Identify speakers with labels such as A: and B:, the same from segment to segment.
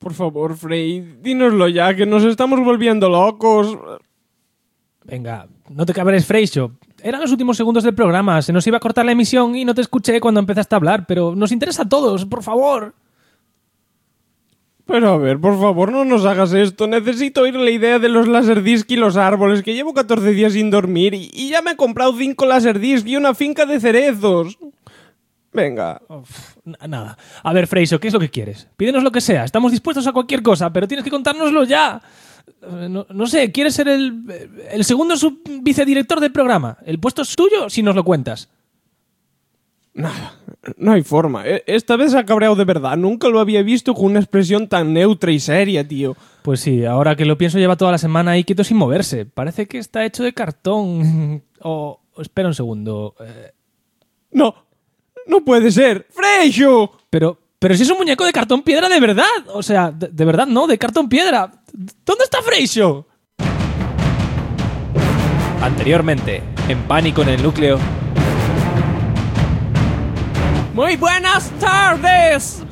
A: Por favor, Frey, dínoslo ya, que nos estamos volviendo locos.
B: Venga, no te cabres, Freixo. Eran los últimos segundos del programa, se nos iba a cortar la emisión y no te escuché cuando empezaste a hablar, pero nos interesa a todos, por favor.
A: Pero a ver, por favor, no nos hagas esto. Necesito oír la idea de los laserdisc y los árboles, que llevo 14 días sin dormir y ya me he comprado 5 laserdisc y una finca de cerezos. Venga.
B: Nada. A ver, Freixo, ¿qué es lo que quieres? Pídenos lo que sea, estamos dispuestos a cualquier cosa, pero tienes que contárnoslo ya. No sé, ¿quieres ser el segundo vicedirector del programa? El puesto es tuyo si nos lo cuentas.
A: Nada, no hay forma. Esta vez se ha cabreado de verdad. Nunca lo había visto con una expresión tan neutra y seria, tío.
B: Pues sí, ahora que lo pienso lleva toda la semana ahí quieto sin moverse. Parece que está hecho de cartón. Espera un segundo.
A: No puede ser. ¡Freixo!
B: Pero si es un muñeco de cartón piedra de verdad. O sea, de verdad no, de cartón piedra. ¿Dónde está Freixo? Anteriormente, en Pánico en el Núcleo.
A: Muy buenas tardes.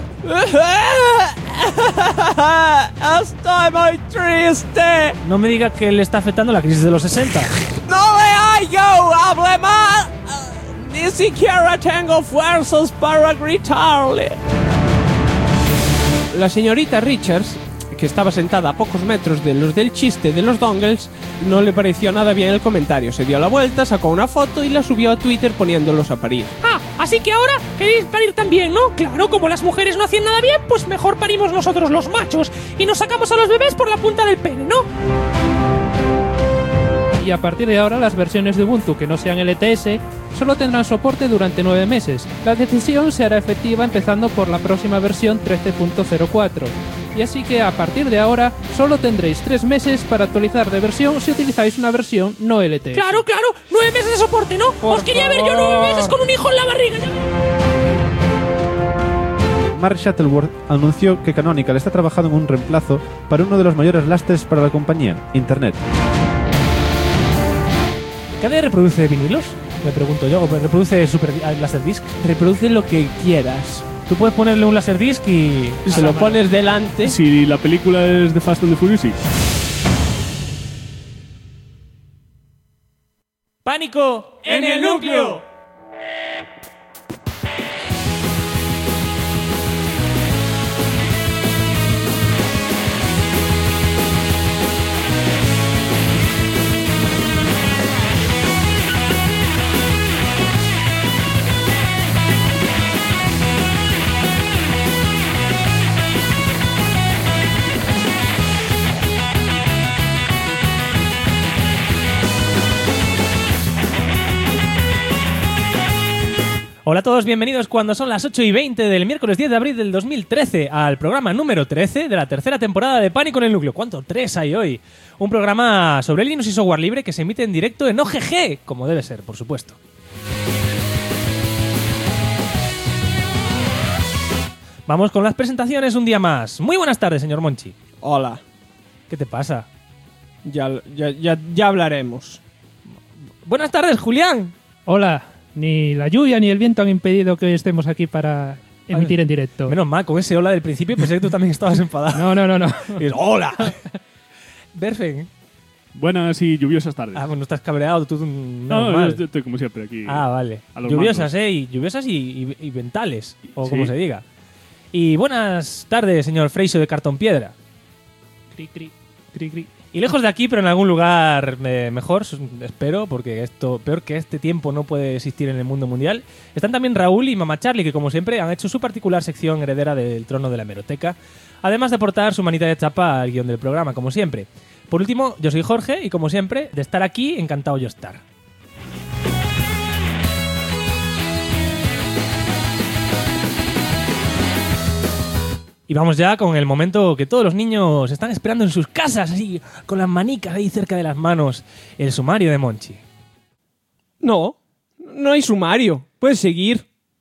A: Estoy muy triste.
B: No me diga que le está afectando la crisis de los 60.
A: No le hallo, hable más. Ni siquiera tengo fuerzas para gritarle. La señorita Richards, que estaba sentada a pocos metros de los del chiste de los dongles, no le pareció nada bien el comentario. Se dio la vuelta, sacó una foto y la subió a Twitter poniéndolos a parir.
C: Ah, así que ahora queréis parir también, ¿no? Claro, como las mujeres no hacían nada bien, pues mejor parimos nosotros los machos y nos sacamos a los bebés por la punta del pene, ¿no?
D: Y a partir de ahora las versiones de Ubuntu que no sean LTS solo tendrán soporte durante 9 meses. La decisión se hará efectiva empezando por la próxima versión 13.04. Y así que a partir de ahora solo tendréis 3 meses para actualizar de versión si utilizáis una versión no LTS.
C: Claro, 9 meses de soporte, ¿no? Os quería ver yo 9 meses con un hijo en la barriga.
E: Mark Shuttleworth anunció que Canonical está trabajando en un reemplazo para uno de los mayores lastres para la compañía, Internet.
B: ¿KDE reproduce vinilos? Me pregunto yo. ¿O reproduce Laserdisc?
A: Reproduce lo que quieras.
B: Tú puedes ponerle un Laserdisc y
A: se lo pones delante.
F: Si la película es de Fast and the Furious, sí.
B: ¡Pánico en el núcleo! Hola a todos, bienvenidos cuando son las 8:20 del miércoles 10 de abril del 2013 al programa número 13 de la tercera temporada de Pánico en el Núcleo. ¿Cuánto? 3 hay hoy. Un programa sobre Linux y software libre que se emite en directo en OGG, como debe ser, por supuesto. Vamos con las presentaciones un día más. Muy buenas tardes, señor Monchi.
A: Hola.
B: ¿Qué te pasa?
A: Ya hablaremos.
B: Buenas tardes, Julián.
D: Hola. Ni la lluvia ni el viento han impedido que hoy estemos aquí para emitir en directo.
B: Menos mal, con ese hola del principio pensé que tú también estabas enfadado.
D: No.
B: Y es, ¡hola! Berfen.
F: Buenas y lluviosas tardes.
B: Ah, bueno, estás cabreado, tú
F: no, yo estoy como siempre aquí.
B: Ah, vale. Lluviosas, lluviosas y ventales, o sí, como se diga. Y buenas tardes, señor Freixo de Cartón Piedra.
D: Cri, cri, cri, cri.
B: Y lejos de aquí, pero en algún lugar mejor, espero, porque esto peor que este tiempo no puede existir en el mundo mundial, están también Raúl y Mama Charlie, que como siempre han hecho su particular sección heredera del trono de la hemeroteca, además de aportar su manita de chapa al guión del programa, como siempre. Por último, yo soy Jorge y como siempre, de estar aquí, encantado yo estar. Y vamos ya con el momento que todos los niños están esperando en sus casas, así, con las manicas ahí cerca de las manos. El sumario de Monchi.
A: No hay sumario. Puedes seguir.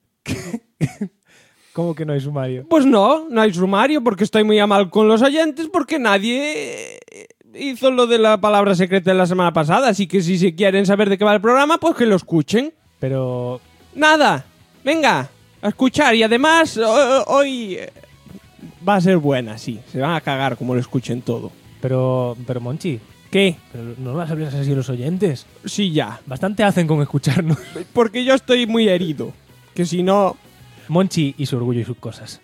B: ¿Cómo que no hay sumario?
A: Pues no hay sumario porque estoy muy a mal con los oyentes porque nadie hizo lo de la palabra secreta de la semana pasada. Así que si se quieren saber de qué va el programa, pues que lo escuchen.
B: Pero...
A: Nada. Venga, a escuchar. Y además, hoy... va a ser buena, sí. Se van a cagar como lo escuchen todo.
B: Pero Monchi,
A: ¿Qué?
B: pero no las hablas así a los oyentes.
A: Sí, ya.
B: Bastante hacen con escucharnos.
A: Porque yo estoy muy herido. Que si no...
B: Monchi y su orgullo y sus cosas.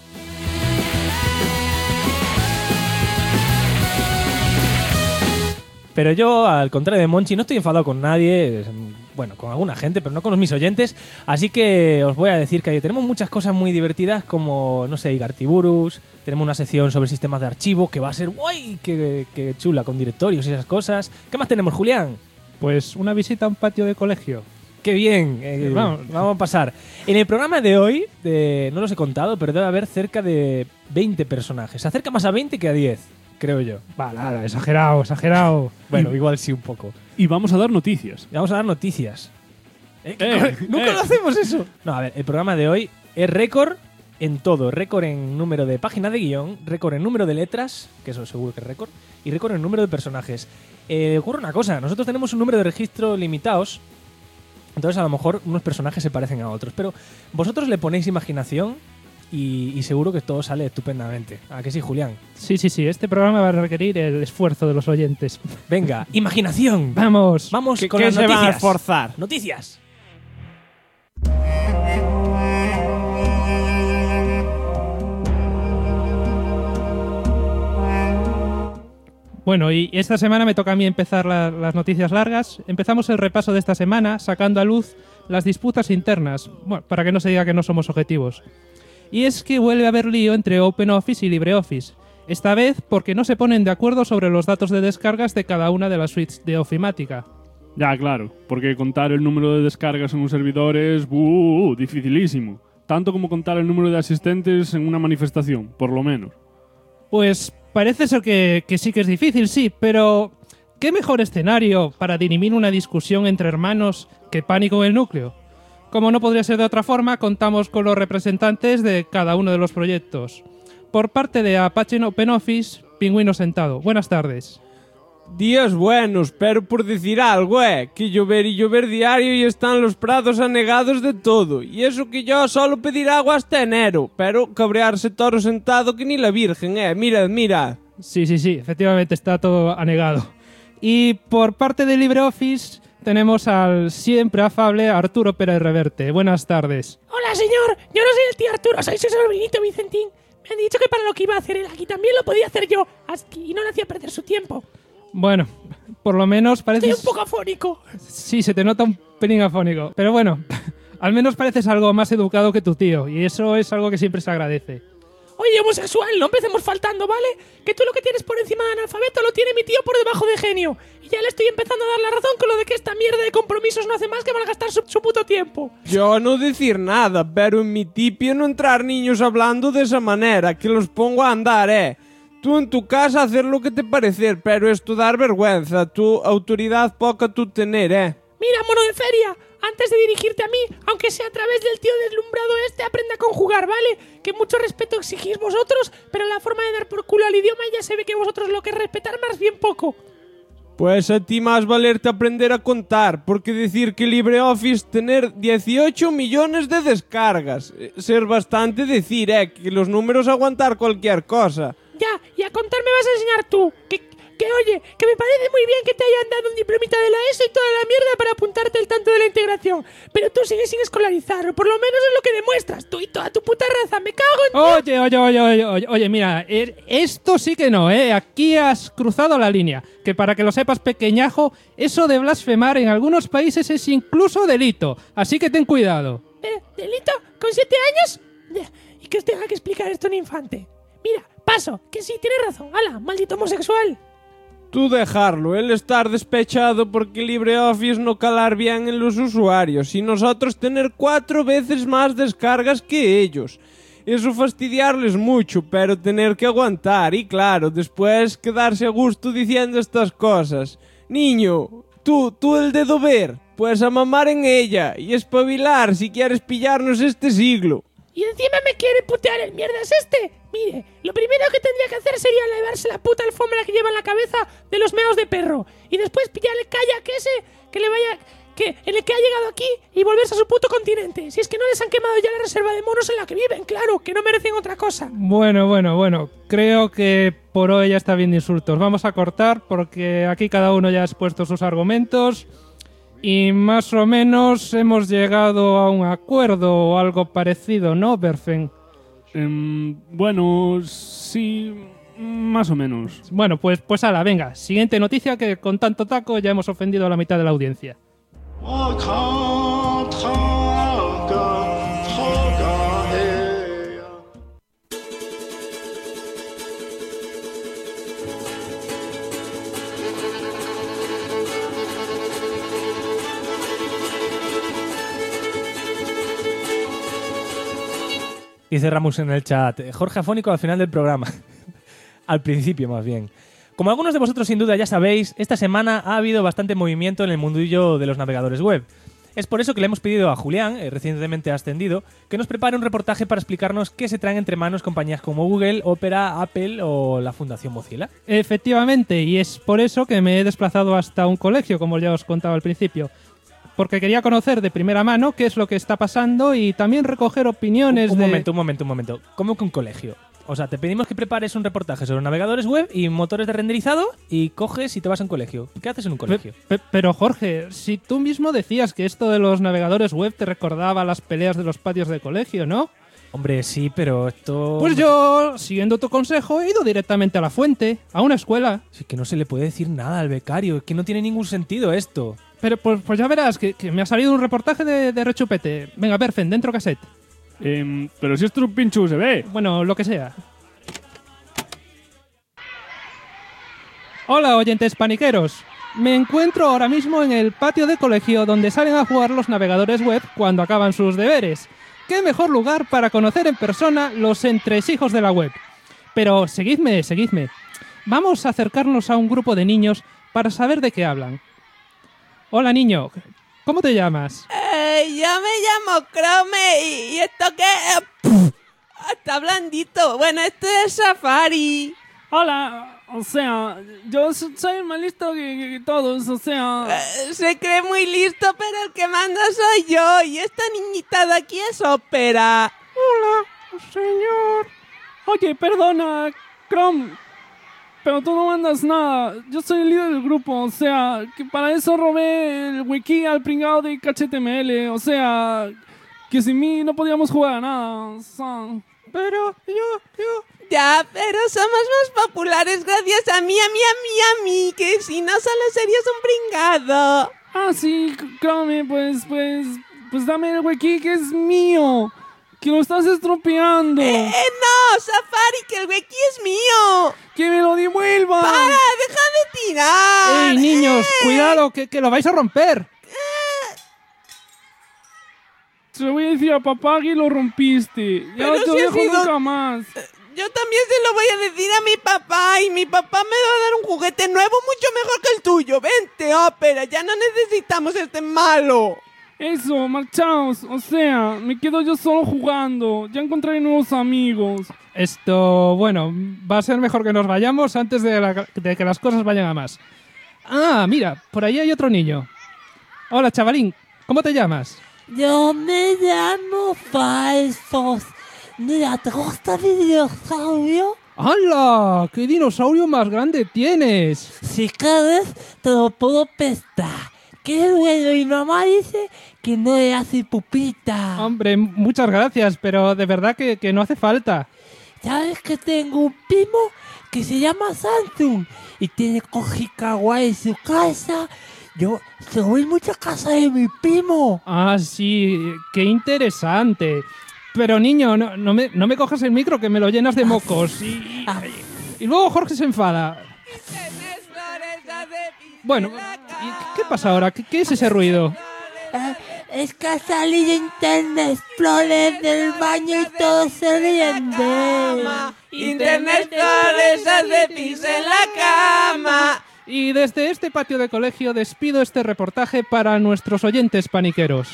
B: Pero yo, al contrario de Monchi, no estoy enfadado con nadie. Bueno, con alguna gente, pero no con mis oyentes. Así que os voy a decir que tenemos muchas cosas muy divertidas, como, no sé, Igartiburus. Tenemos una sección sobre sistemas de archivo que va a ser guay, que chula, con directorios y esas cosas. ¿Qué más tenemos, Julián?
D: Pues una visita a un patio de colegio.
B: ¡Qué bien! Vamos a pasar. En el programa de hoy, no los he contado, pero debe haber cerca de 20 personajes. Se acerca más a 20 que a 10, creo yo.
D: Vale, exagerado.
B: Bueno, igual sí un poco.
F: Y vamos a dar noticias.
B: Y vamos a dar noticias. Nunca lo hacemos eso. No, a ver, el programa de hoy es récord en todo. Récord en número de páginas de guión, récord en número de letras, que eso seguro que es récord, y récord en número de personajes. Ocurre una cosa, nosotros tenemos un número de registro limitados, entonces a lo mejor unos personajes se parecen a otros, pero vosotros le ponéis imaginación y seguro que todo sale estupendamente. ¿A que sí, Julián?
D: Sí, este programa va a requerir el esfuerzo de los oyentes.
B: Venga, imaginación.
D: ¡Vamos!
B: Vamos con
A: ¿Qué
B: las
A: se
B: noticias.
A: van a esforzar?
B: Noticias.
D: Bueno, y esta semana me toca a mí empezar las noticias largas. Empezamos el repaso de esta semana sacando a luz las disputas internas, bueno, para que no se diga que no somos objetivos. Y es que vuelve a haber lío entre OpenOffice y LibreOffice. Esta vez porque no se ponen de acuerdo sobre los datos de descargas de cada una de las suites de Ofimática.
F: Ya, claro, porque contar el número de descargas en un servidor es dificilísimo. Tanto como contar el número de asistentes en una manifestación, por lo menos.
D: Pues parece ser que sí que es difícil, sí, pero ¿qué mejor escenario para dirimir una discusión entre hermanos que Pánico en el núcleo? Como no podría ser de otra forma, contamos con los representantes de cada uno de los proyectos. Por parte de Apache OpenOffice, Pingüino Sentado. Buenas tardes.
A: Días buenos, pero por decir algo, que llover y llover diario y están los prados anegados de todo. Y eso que yo solo pedir agua hasta enero, pero cabrearse Toro Sentado que ni la Virgen, mirad.
D: Sí, efectivamente está todo anegado. Y por parte de LibreOffice tenemos al siempre afable Arturo Pérez Reverte. Buenas tardes.
C: Hola, señor. Yo no soy el tío Arturo, soy su sobrinito Vicentín. Me han dicho que para lo que iba a hacer él aquí también lo podía hacer yo, y no le hacía perder su tiempo.
D: Bueno, por lo menos parece...
C: Estoy un poco afónico.
D: Sí, se te nota un pelín afónico. Pero bueno, al menos pareces algo más educado que tu tío, y eso es algo que siempre se agradece.
C: Oye, homosexual, no empecemos faltando, ¿vale? Que tú lo que tienes por encima de analfabeto lo tiene mi tío por debajo de genio. Y ya le estoy empezando a dar la razón con lo de que esta mierda de compromisos no hace más que malgastar su puto tiempo.
A: Yo no decir nada, pero en mi tipio no entrar niños hablando de esa manera, que los pongo a andar, Tú en tu casa hacer lo que te parecer, pero esto dar vergüenza, tu autoridad poca tú tener,
C: Mira, mono de feria, antes de dirigirte a mí, aunque sea a través del tío deslumbrado aprende a conjugar, ¿vale? Que mucho respeto exigís vosotros, pero la forma de dar por culo al idioma ya se ve que vosotros lo que respetar más bien poco.
A: Pues a ti más valerte aprender a contar, porque decir que LibreOffice tener 18 millones de descargas, ser bastante decir, que los números aguantar cualquier cosa.
C: Ya, y a contar me vas a enseñar tú, que oye, que me parece muy bien que te hayan dado un diplomita de la ESO y toda la mierda para apuntarte el tanto de la integración, pero tú sigues sin escolarizar, por lo menos es lo que demuestras, tú y toda tu puta raza, me cago en...
D: Oye, mira, esto sí que no, aquí has cruzado la línea, que para que lo sepas, pequeñajo, eso de blasfemar en algunos países es incluso delito, así que ten cuidado.
C: ¿Delito? ¿Con 7 años? Y que os tenga que explicar esto a un infante. Mira, paso, que sí, tienes razón, hala, maldito homosexual.
A: Tú dejarlo, él estar despechado porque LibreOffice no calar bien en los usuarios y nosotros tener 4 veces más descargas que ellos. Eso fastidiarles mucho, pero tener que aguantar y claro, después quedarse a gusto diciendo estas cosas. Niño, tú el dedo ver, pues a mamar en ella y espabilar si quieres pillarnos este siglo.
C: Y encima me quiere putear el mierdas este. Mire, lo primero que tendría que hacer sería llevarse la puta alfombra que lleva en la cabeza de los meos de perro. Y después pillarle kayak ese que le vaya... en el que ha llegado aquí y volverse a su puto continente. Si es que no les han quemado ya la reserva de monos en la que viven, claro, que no merecen otra cosa.
D: Bueno. Creo que por hoy ya está bien de insultos. Vamos a cortar porque aquí cada uno ya ha expuesto sus argumentos y más o menos hemos llegado a un acuerdo o algo parecido, ¿no, Berfen?
F: Bueno, sí, más o menos.
D: Bueno, pues ala, venga. Siguiente noticia, que con tanto taco ya hemos ofendido a la mitad de la audiencia.
B: Dice Ramus en el chat, Jorge afónico al final del programa. Al principio, más bien. Como algunos de vosotros sin duda ya sabéis, esta semana ha habido bastante movimiento en el mundillo de los navegadores web. Es por eso que le hemos pedido a Julián, recientemente ascendido, que nos prepare un reportaje para explicarnos qué se traen entre manos compañías como Google, Opera, Apple o la Fundación Mozilla.
D: Efectivamente, y es por eso que me he desplazado hasta un colegio, como ya os contaba al principio. Porque quería conocer de primera mano qué es lo que está pasando y también recoger opiniones
B: Un momento. ¿Cómo que un colegio? O sea, te pedimos que prepares un reportaje sobre navegadores web y motores de renderizado y coges y te vas a un colegio. ¿Qué haces en un colegio?
D: Pero Jorge, si tú mismo decías que esto de los navegadores web te recordaba las peleas de los patios de colegio, ¿no?
B: Hombre, sí, pero esto...
D: Pues yo, siguiendo tu consejo, he ido directamente a la fuente, a una escuela.
B: Sí, que no se le puede decir nada al becario, es que no tiene ningún sentido esto.
D: Pero pues ya verás, que me ha salido un reportaje de rechupete. Venga, Berfen, dentro cassette.
F: Pero si esto es un pincho USB.
D: Bueno, lo que sea. Hola, oyentes paniqueros. Me encuentro ahora mismo en el patio de colegio donde salen a jugar los navegadores web cuando acaban sus deberes. ¿Qué mejor lugar para conocer en persona los entresijos de la web? Pero seguidme. Vamos a acercarnos a un grupo de niños para saber de qué hablan. Hola, niño. ¿Cómo te llamas?
G: Yo me llamo Chrome y esto qué... Está blandito. Bueno, esto es Safari.
F: Hola, o sea, yo soy más listo que todos, o sea...
G: Se cree muy listo, pero el que manda soy yo. Y esta niñita de aquí es Opera.
F: Hola, señor. Oye, perdona, Chrome, pero tú no mandas nada. Yo soy el líder del grupo, o sea, que para eso robé el wiki al pringado de HTML, o sea, que sin mí no podíamos jugar a nada, o sea... Pero yo...
G: Ya, pero somos más populares gracias a mí, que si no solo serías un pringado.
F: Ah, sí, Chrome, pues dame el wiki que es mío, que lo estás estropeando.
G: No, Safari, que el wiki es mío.
F: ¡Que me lo devuelva!
G: ¡Para, deja de tirar!
D: ¡Ey, niños, cuidado, que lo vais a romper!
F: Se lo voy a decir a papá que lo rompiste. Ya no te
G: si
F: dejo
G: ha sido...
F: nunca más.
G: Yo también se lo voy a decir a mi papá y mi papá me va a dar un juguete nuevo mucho mejor que el tuyo. Vente, Opera, ya no necesitamos este malo.
F: Eso, marchaos. O sea, me quedo yo solo jugando. Ya encontraré nuevos amigos.
D: Esto, bueno, va a ser mejor que nos vayamos antes de que las cosas vayan a más. Ah, mira, por ahí hay otro niño. Hola, chavalín, ¿cómo te llamas?
H: Yo me llamo Falsos. Mira, ¿te gusta mi dinosaurio?
D: ¡Hala! ¡Qué dinosaurio más grande tienes!
H: Si quieres, te lo puedo prestar. ¡Qué bueno! Y mamá dice que no le hace pupita.
D: Hombre, muchas gracias, pero de verdad que no hace falta.
H: ¿Sabes que tengo un primo que se llama Samsung y tiene Koji Kawaii en su casa? Yo voy mucho a casa de mi primo.
D: Ah, sí, qué interesante. Pero niño, no me cojas el micro que me lo llenas de mocos. Y luego Jorge se enfada. Bueno, ¿qué pasa ahora? ¿Qué es ese ruido?
H: Es que ha salido Internet Explorer del baño y todos se ríen de él.
G: Internet Explorer hace pis en la cama.
D: Y desde este patio de colegio despido este reportaje para nuestros oyentes paniqueros.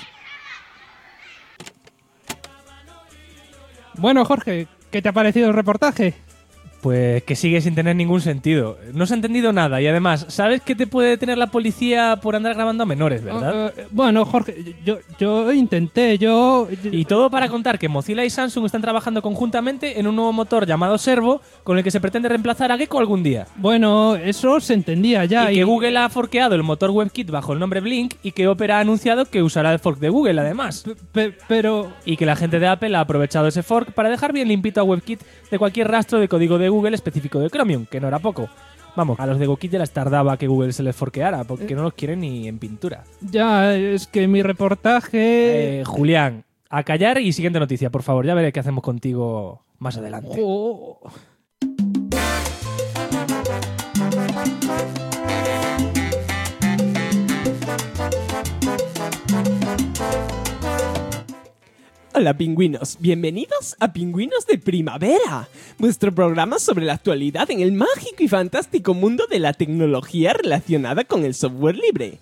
D: Bueno, Jorge, ¿qué te ha parecido el reportaje?
B: Pues que sigue sin tener ningún sentido. No se ha entendido nada y además, ¿sabes que te puede detener la policía por andar grabando a menores, verdad?
D: Bueno, Jorge, yo intenté,
B: Y todo para contar que Mozilla y Samsung están trabajando conjuntamente en un nuevo motor llamado Servo con el que se pretende reemplazar a Gecko algún día.
D: Bueno, eso se entendía ya.
B: Y que Google ha forkeado el motor WebKit bajo el nombre Blink y que Opera ha anunciado que usará el fork de Google además.
D: Pero...
B: Y que la gente de Apple ha aprovechado ese fork para dejar bien limpito a WebKit de cualquier rastro de código de Google específico de Chromium, que no era poco. Vamos, a los de WebKit ya les tardaba que Google se les forqueara, porque no los quieren ni en pintura.
D: Ya, es que mi reportaje...
B: Julián, a callar y siguiente noticia, por favor. Ya veré qué hacemos contigo más adelante.
D: Oh.
A: Hola pingüinos, bienvenidos a Pingüinos de Primavera, vuestro programa sobre la actualidad en el mágico y fantástico mundo de la tecnología relacionada con el software libre.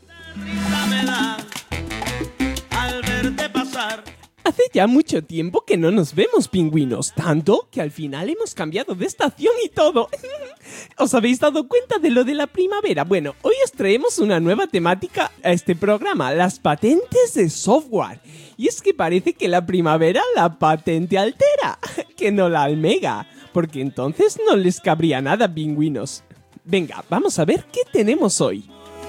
A: Hace ya mucho tiempo que no nos vemos, pingüinos, tanto que al final hemos cambiado de estación y todo. ¿Os habéis dado cuenta de lo de la primavera? Bueno, hoy os traemos una nueva temática a este programa, las patentes de software. Y es que parece que la primavera la patente altera, que no la almega, porque entonces no les cabría nada, pingüinos. Venga, vamos a ver qué tenemos hoy.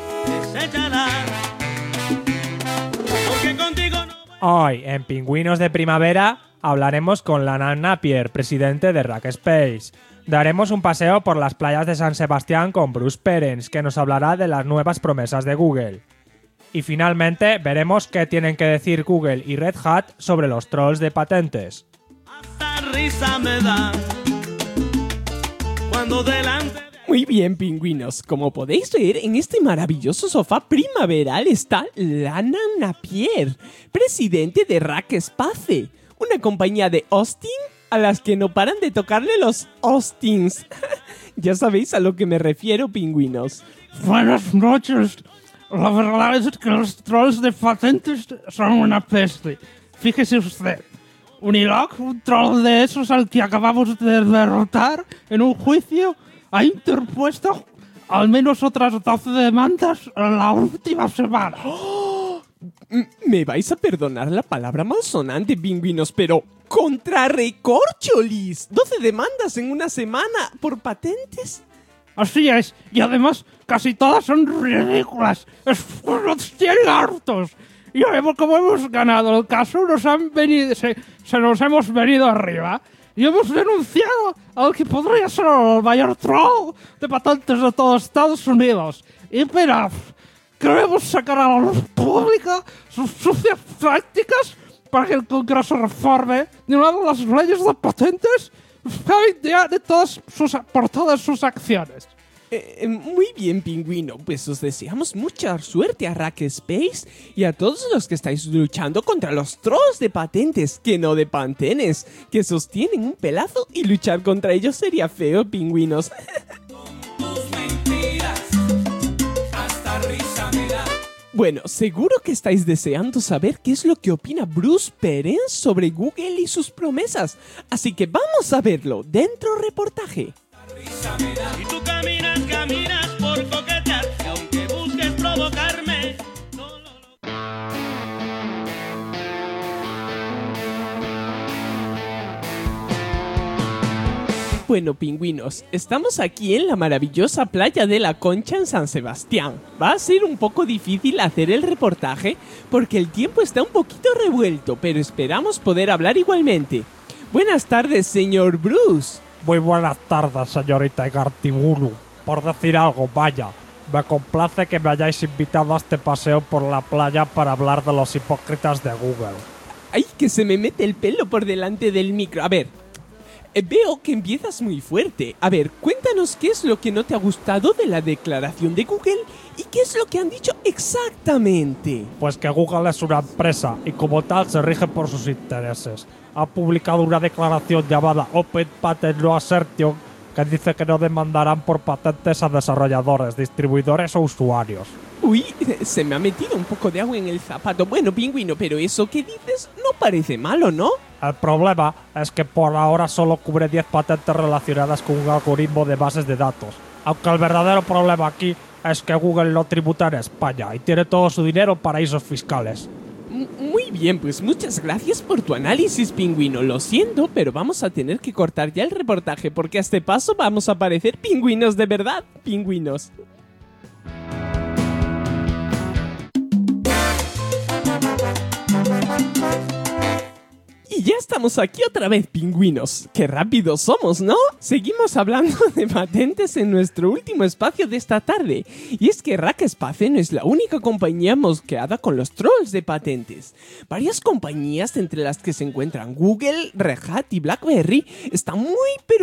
B: Hoy, en Pingüinos de Primavera, hablaremos con Lanán Napier, presidente de Rackspace. Daremos un paseo por las playas de San Sebastián con Bruce Perens, que nos hablará de las nuevas promesas de Google. Y finalmente, veremos qué tienen que decir Google y Red Hat sobre los trolls de patentes.
I: Hasta risa me da cuando delante...
A: Muy bien, pingüinos. Como podéis ver, en este maravilloso sofá primaveral está Lanán Napier, presidente de Rackspace, una compañía de hosting a las que no paran de tocarle los hostings. Ya sabéis a lo que me refiero, pingüinos.
F: Buenas noches. La verdad es que los trolls de patentes son una peste. Fíjese usted, Unilock, un troll de esos al que acabamos de derrotar en un juicio, ha interpuesto al menos otras 12 demandas en la última semana.
A: ¡Oh! Me vais a perdonar la palabra malsonante, pingüinos, pero contra recorcholis. 12 demandas en una semana por patentes.
F: Así es, y además casi todas son ridículas. Nos tienen hartos. Y como hemos ganado el caso, se nos hemos venido arriba. Y hemos denunciado al que podría ser el mayor troll de patentes de todos Estados Unidos. Y mirad, queremos sacar a la luz pública sus sucias prácticas para que el Congreso reforme de una de las leyes de patentes por todas sus acciones.
A: Muy bien, pingüino. Pues os deseamos mucha suerte a Rackspace y a todos los que estáis luchando contra los trolls de patentes, que no de pantenes, que sostienen un pelazo y luchar contra ellos sería feo, pingüinos. Bueno, seguro que estáis deseando saber qué es lo que opina Bruce Perens sobre Google y sus promesas, así que vamos a verlo dentro reportaje.
I: Y tú caminas por coquetear, y aunque busques provocarme, no lo...
A: Bueno, pingüinos, estamos aquí en la maravillosa playa de La Concha en San Sebastián. Va a ser un poco difícil hacer el reportaje porque el tiempo está un poquito revuelto, pero esperamos poder hablar igualmente. Buenas tardes, señor Bruce.
J: Muy buenas tardes, señorita Igartiburu. Por decir algo, vaya, me complace que me hayáis invitado a este paseo por la playa para hablar de los hipócritas de Google.
A: ¡Ay, que se me mete el pelo por delante del micro! A ver, veo que empiezas muy fuerte. A ver, cuéntanos qué es lo que no te ha gustado de la declaración de Google y qué es lo que han dicho exactamente.
J: Pues que Google es una empresa y como tal se rige por sus intereses. Ha publicado una declaración llamada Open Patent No Assertion que dice que no demandarán por patentes a desarrolladores, distribuidores o usuarios.
A: Uy, se me ha metido un poco de agua en el zapato. Bueno, Pingüino, pero eso que dices no parece malo, ¿no?
J: El problema es que por ahora solo cubre 10 patentes relacionadas con un algoritmo de bases de datos. Aunque el verdadero problema aquí es que Google no tributa en España y tiene todo su dinero en paraísos fiscales.
A: Muy bien, pues muchas gracias por tu análisis, Pingüino. Lo siento, pero vamos a tener que cortar ya el reportaje porque a este paso vamos a parecer pingüinos de verdad. Pingüinos. Y ya estamos aquí otra vez, pingüinos. ¡Qué rápidos somos!, ¿no? Seguimos hablando de patentes en nuestro último espacio de esta tarde. Y es que Rackspace no es la única compañía mosqueada con los trolls de patentes. Varias compañías, entre las que se encuentran Google, Red Hat y BlackBerry, están muy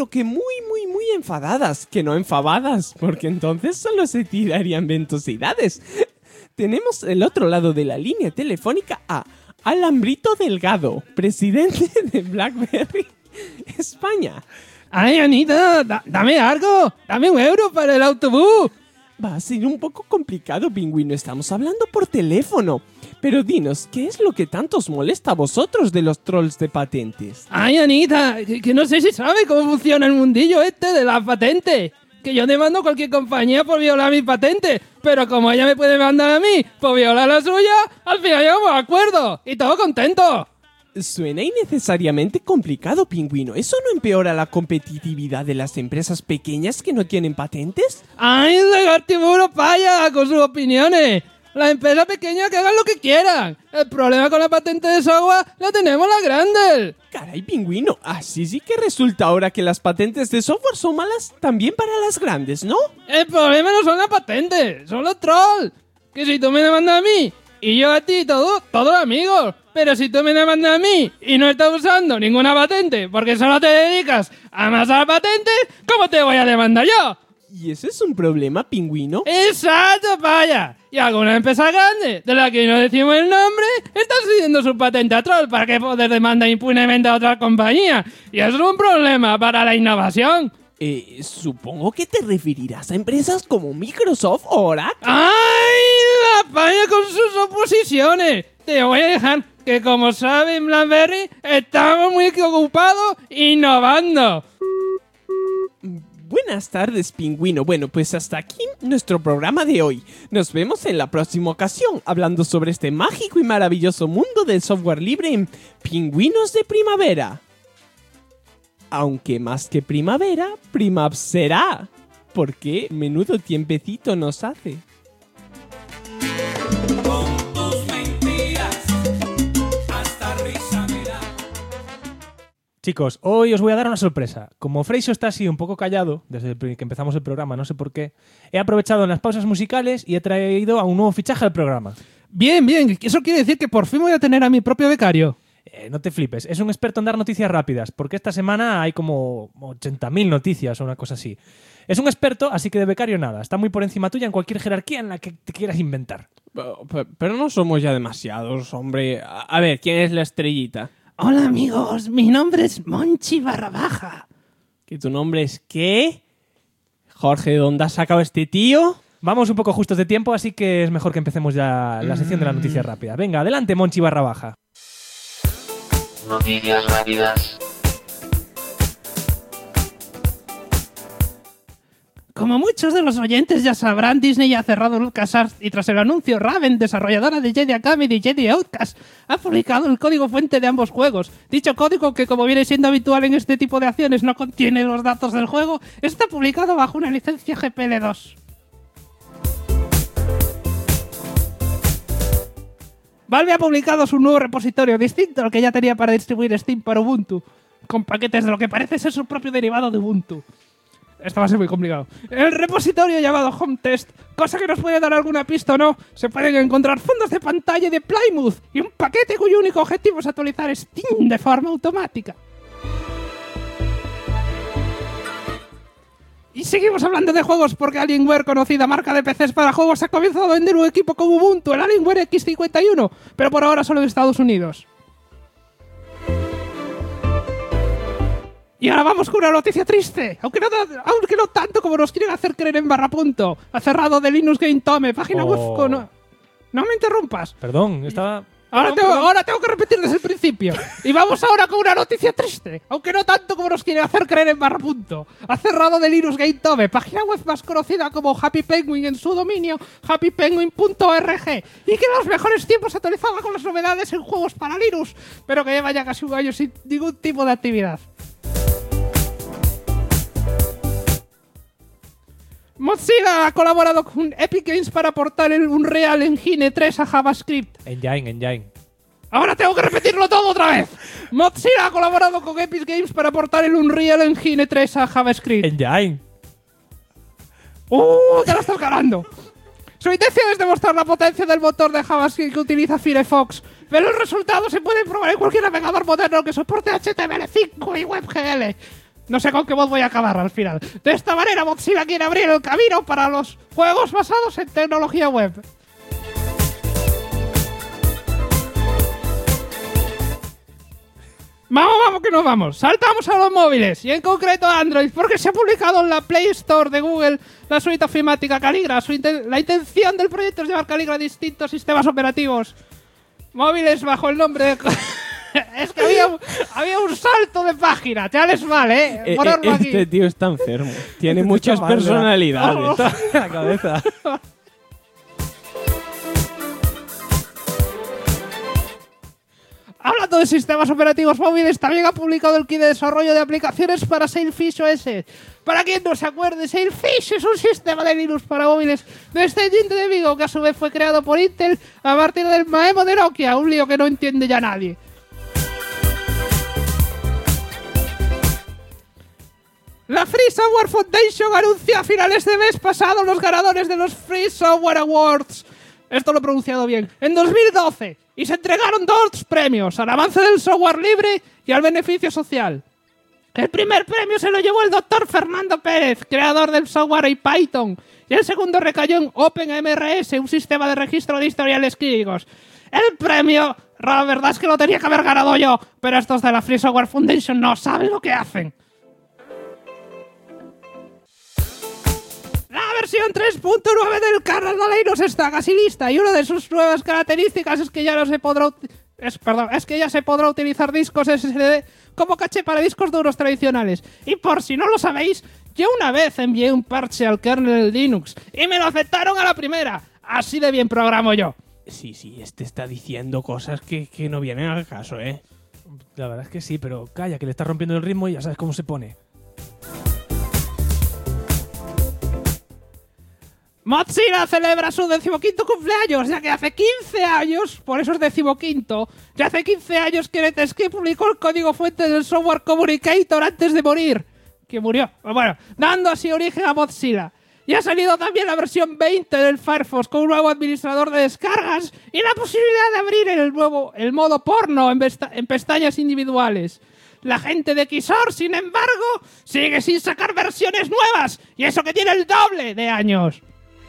A: enfadadas. Que no enfadadas, porque entonces solo se tirarían ventosidades. Tenemos el otro lado de la línea telefónica a Alambrito Delgado, presidente de BlackBerry España.
D: ¡Ay, Anita! ¡Dame algo! ¡Dame €1 para el autobús!
A: Va a ser un poco complicado, Pingüino. Estamos hablando por teléfono. Pero dinos, ¿qué es lo que tanto os molesta a vosotros de los trolls de patentes?
D: ¡Ay, Anita! Que no sé si sabe cómo funciona el mundillo este de las patentes. Que yo demando a cualquier compañía por violar mi patente, pero como ella me puede mandar a mí por violar la suya, al final llegamos a acuerdo y todo contento.
A: Suena innecesariamente complicado, Pingüino. ¿Eso no empeora la competitividad de las empresas pequeñas que no tienen patentes?
D: ¡Ay, lagartiburo paya con sus opiniones! Las empresas pequeñas que hagan lo que quieran. El problema con la patente de software la tenemos las grandes.
A: Caray, Pingüino, así sí que resulta ahora que las patentes de software son malas también para las grandes, ¿no?
D: El problema no son las patentes, son los trolls. Que si tú me demandas a mí y yo a ti, todos amigos. Pero si tú me demandas a mí y no estás usando ninguna patente porque solo te dedicas a amasar patentes, ¿cómo te voy a demandar yo?
A: ¿Y ese es un problema, Pingüino?
D: ¡Exacto, paya! Y algunas empresas grandes, de las que no decimos el nombre, están cediendo su patente a troll para que poder demandar impunemente a otras compañías. Y eso es un problema para la innovación.
A: Supongo que te referirás a empresas como Microsoft o Oracle.
D: ¡Ay, la paya con sus oposiciones! Te voy a dejar que, como saben, BlackBerry, estamos muy ocupados innovando.
A: Buenas tardes, Pingüino. Bueno, pues hasta aquí nuestro programa de hoy. Nos vemos en la próxima ocasión, hablando sobre este mágico y maravilloso mundo del software libre en Pingüinos de Primavera. Aunque más que primavera, primavera será. Porque menudo tiempecito nos hace.
B: Chicos, hoy os voy a dar una sorpresa. Como Freixo está así un poco callado, desde que empezamos el programa, no sé por qué, he aprovechado en las pausas musicales y he traído a un nuevo fichaje al programa.
D: Bien, eso quiere decir que por fin voy a tener a mi propio becario.
B: No te flipes, es un experto en dar noticias rápidas, porque esta semana hay como 80.000 noticias o una cosa así. Es un experto, así que de becario nada, está muy por encima tuya en cualquier jerarquía en la que te quieras inventar.
A: Pero no somos ya demasiados, hombre. A ver, ¿quién es la estrellita?
H: Hola amigos, mi nombre es Monchi _.
A: ¿Que tu nombre es qué? Jorge, ¿de dónde has sacado este tío?
B: Vamos un poco justos de tiempo, así que es mejor que empecemos ya la sección de la noticia rápida. Venga, adelante, Monchi _.
K: Noticias rápidas.
D: Como muchos de los oyentes ya sabrán, Disney ha cerrado LucasArts y tras el anuncio, Raven, desarrolladora de Jedi Academy y Jedi Outcast, ha publicado el código fuente de ambos juegos. Dicho código, que como viene siendo habitual en este tipo de acciones no contiene los datos del juego, está publicado bajo una licencia GPL 2. Valve ha publicado su nuevo repositorio distinto al que ya tenía para distribuir Steam para Ubuntu, con paquetes de lo que parece ser su propio derivado de Ubuntu. Esto va a ser muy complicado. El repositorio llamado HomeTest, cosa que nos puede dar alguna pista o no, se pueden encontrar fondos de pantalla de Plymouth y un paquete cuyo único objetivo es actualizar Steam de forma automática. Y seguimos hablando de juegos porque Alienware, conocida marca de PCs para juegos, ha comenzado a vender un equipo con Ubuntu, el Alienware X51, pero por ahora solo en Estados Unidos. Y ahora vamos con una noticia triste, aunque no tanto como nos quieren hacer creer en Barrapunto. Ha cerrado de Linux Game Tome, página web con... No me interrumpas.
B: Perdón, estaba...
D: Ahora tengo que repetir desde el principio. Y vamos ahora con una noticia triste, aunque no tanto como nos quieren hacer creer en Barrapunto. Ha cerrado de Linux Game Tome, página web más conocida como Happy Penguin en su dominio, happypenguin.org, y que en los mejores tiempos se actualizaba con las novedades en juegos para Linux, pero que lleva ya casi un año sin ningún tipo de actividad. Mozilla ha colaborado con Epic Games para portar el Unreal Engine 3 a JavaScript.
B: Engine.
D: Ahora tengo que repetirlo todo otra vez. Mozilla ha colaborado con Epic Games para portar el Unreal Engine 3 a JavaScript.
B: Engine.
D: Te la estás ganando. Su intención es demostrar la potencia del motor de JavaScript que utiliza Firefox, pero el resultado se puede probar en cualquier navegador moderno que soporte HTML5 y WebGL. No sé con qué mod voy a acabar al final. De esta manera, Mozilla quiere abrir el camino para los juegos basados en tecnología web. Vamos que nos vamos. Saltamos a los móviles y en concreto a Android, porque se ha publicado en la Play Store de Google la suite ofimática Caligra. La intención del proyecto es llevar Caligra a distintos sistemas operativos móviles bajo el nombre de... Es que había un salto de página. Ya les vale,
A: Este tío está enfermo. Tiene muchas personalidades
B: en la cabeza.
D: Hablando de sistemas operativos móviles, también ha publicado el kit de desarrollo de aplicaciones para Sailfish OS. Para quien no se acuerde, Sailfish es un sistema de Linux para móviles descendiente de Vigo, que a su vez fue creado por Intel a partir del Maemo de Nokia, un lío que no entiende ya nadie. La Free Software Foundation anunció a finales de mes pasado los ganadores de los Free Software Awards. Esto lo he pronunciado bien. En 2012. Y se entregaron 2 premios, al avance del software libre y al beneficio social. El primer premio se lo llevó el Dr. Fernando Pérez, creador del software IPython. Y el segundo recayó en OpenMRS, un sistema de registro de historiales clínicos. El premio, la verdad es que lo tenía que haber ganado yo, pero estos de la Free Software Foundation no saben lo que hacen. La versión 3.9 del kernel de Linux está casi lista y una de sus nuevas características es que ya se podrá utilizar discos SSD como caché para discos duros tradicionales. Y por si no lo sabéis, yo una vez envié un parche al kernel de Linux y me lo aceptaron a la primera. Así de bien programo yo.
A: Sí, este está diciendo cosas que no vienen al caso, ¿eh?
B: La verdad es que sí, pero calla, que le está rompiendo el ritmo y ya sabes cómo se pone.
D: Mozilla celebra su 15º cumpleaños, ya que hace 15 años, por eso es 15º, ya hace 15 años que Netscape publicó el código fuente del Software Communicator antes de morir. Que murió. Bueno, dando así origen a Mozilla. Y ha salido también la versión 20 del Firefox con un nuevo administrador de descargas y la posibilidad de abrir el modo porno en pestañas individuales. La gente de Xor, sin embargo, sigue sin sacar versiones nuevas, y eso que tiene el doble de años.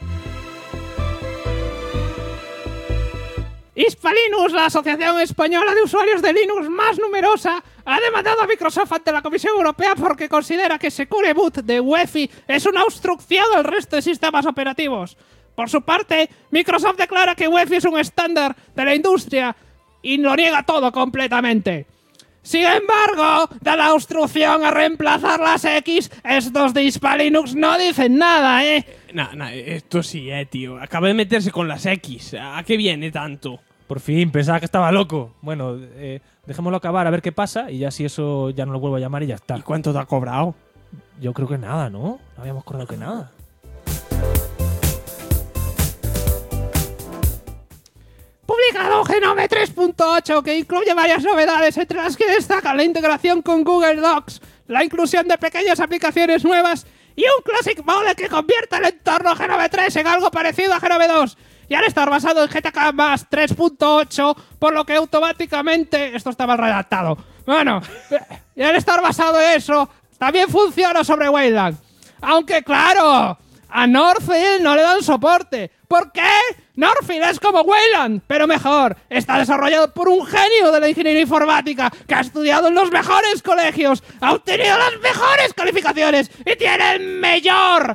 D: Hispalinux, la asociación española de usuarios de Linux más numerosa, ha demandado a Microsoft ante la Comisión Europea porque considera que Secure Boot de UEFI es una obstrucción al resto de sistemas operativos. Por su parte, Microsoft declara que UEFI es un estándar de la industria y lo niega todo completamente. Sin embargo, de la obstrucción a reemplazar las X, estos de Hispalinux no dicen nada, ¿eh?
A: Esto sí, tío. Acaba de meterse con las X. ¿A qué viene tanto?
B: Por fin, pensaba que estaba loco. Bueno, dejémoslo acabar a ver qué pasa y ya si eso ya no lo vuelvo a llamar y ya está.
A: ¿Y cuánto te ha cobrado?
B: Yo creo que nada, ¿no? No habíamos cobrado que nada.
D: Publicado Genome 3.8, que incluye varias novedades, entre las que destacan la integración con Google Docs, la inclusión de pequeñas aplicaciones nuevas y un Classic Mode que convierte el entorno Genome 3 en algo parecido a Genome 2. Y al estar basado en GTK más 3.8, por lo que automáticamente... Esto está mal redactado. Bueno, y al estar basado en eso, también funciona sobre Wayland. Aunque claro, a Northfield no le dan soporte. ¿Por qué? Northfield es como Wayland, pero mejor. Está desarrollado por un genio de la ingeniería informática que ha estudiado en los mejores colegios, ha obtenido las mejores calificaciones y tiene el mejor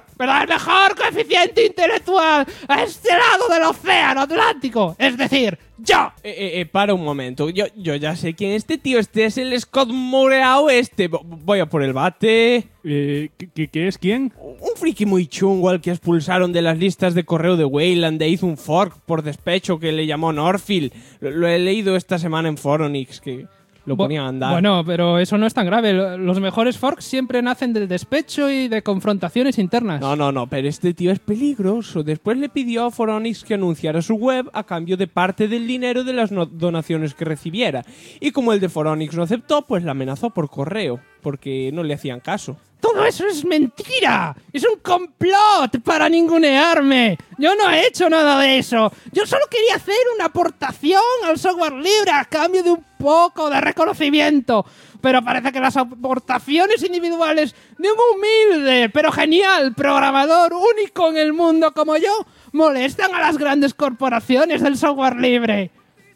D: coeficiente intelectual a este lado del océano Atlántico. Es decir, yo.
A: Para un momento. Yo ya sé quién es este tío. Este es el Scott Moreau este. Voy a por el bate.
F: ¿Qué es quién?
A: Un friki muy chungo al que expulsaron de las listas de correo de Wayland de Ethan Fork por despecho que le llamó Northfield. Lo he leído esta semana en Foronix, que lo ponían a andar.
D: Bueno, pero eso no es tan grave. Los mejores forks siempre nacen del despecho y de confrontaciones internas.
A: No, pero este tío es peligroso. Después le pidió a Foronix que anunciara su web a cambio de parte del dinero de las donaciones que recibiera. Y como el de Foronix no aceptó, pues la amenazó por correo, porque no le hacían caso.
D: ¡Todo eso es mentira! ¡Es un complot para ningunearme! Yo no he hecho nada de eso. Yo solo quería hacer una aportación al software libre a cambio de un poco de reconocimiento. Pero parece que las aportaciones individuales de un humilde pero genial programador único en el mundo como yo molestan a las grandes corporaciones del software libre.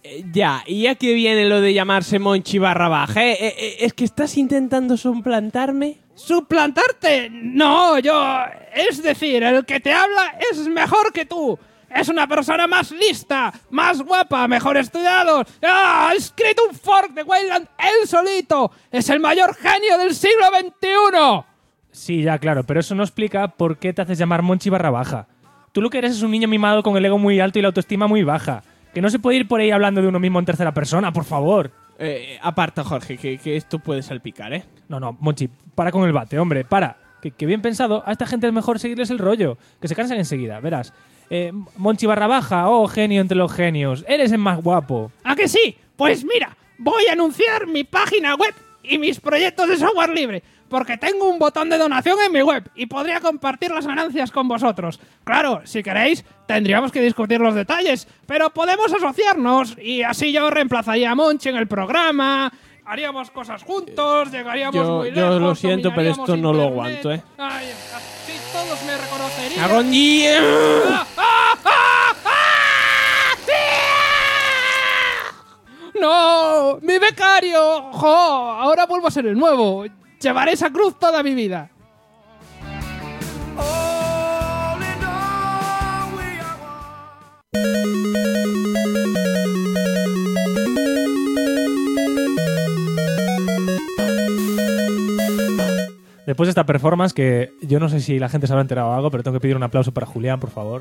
A: Ya, ¿y a qué viene lo de llamarse Monchi barra baja? ¿Es que estás intentando suplantarme?
D: ¿Suplantarte? No, yo... Es decir, el que te habla es mejor que tú. Es una persona más lista, más guapa, mejor estudiado. ¡Ah! Ha escrito un fork de Wayland él solito. Es el mayor genio del siglo XXI.
B: Sí, ya, claro, pero eso no explica por qué te haces llamar Monchi barra baja. Tú lo que eres es un niño mimado con el ego muy alto y la autoestima muy baja. Que no se puede ir por ahí hablando de uno mismo en tercera persona, por favor.
A: Aparta, Jorge, que esto puede salpicar, ¿eh?
B: No, Monchi, para con el bate, hombre, para. Que bien pensado, a esta gente es mejor seguirles el rollo. Que se cansan enseguida, verás. Monchi barra baja, oh, genio entre los genios. Eres el más guapo.
D: ¿A que sí? Pues mira, voy a anunciar mi página web y mis proyectos de software libre. Porque tengo un botón de donación en mi web y podría compartir las ganancias con vosotros. Claro, si queréis, tendríamos que discutir los detalles, pero podemos asociarnos y así yo reemplazaría a Monchi en el programa, haríamos cosas juntos, llegaríamos muy lejos.
A: Yo lo siento, pero esto no lo
D: internet.
A: aguanto, ¿eh?
D: Ay, así todos me reconocerían.
A: ¡Agonía!
D: ¡No! ¡Mi becario! ¡Jo! Ahora vuelvo a ser el nuevo. Llevaré esa cruz toda mi vida.
B: Después de esta performance, que yo no sé si la gente se habrá enterado de algo, pero tengo que pedir un aplauso para Julián, por favor.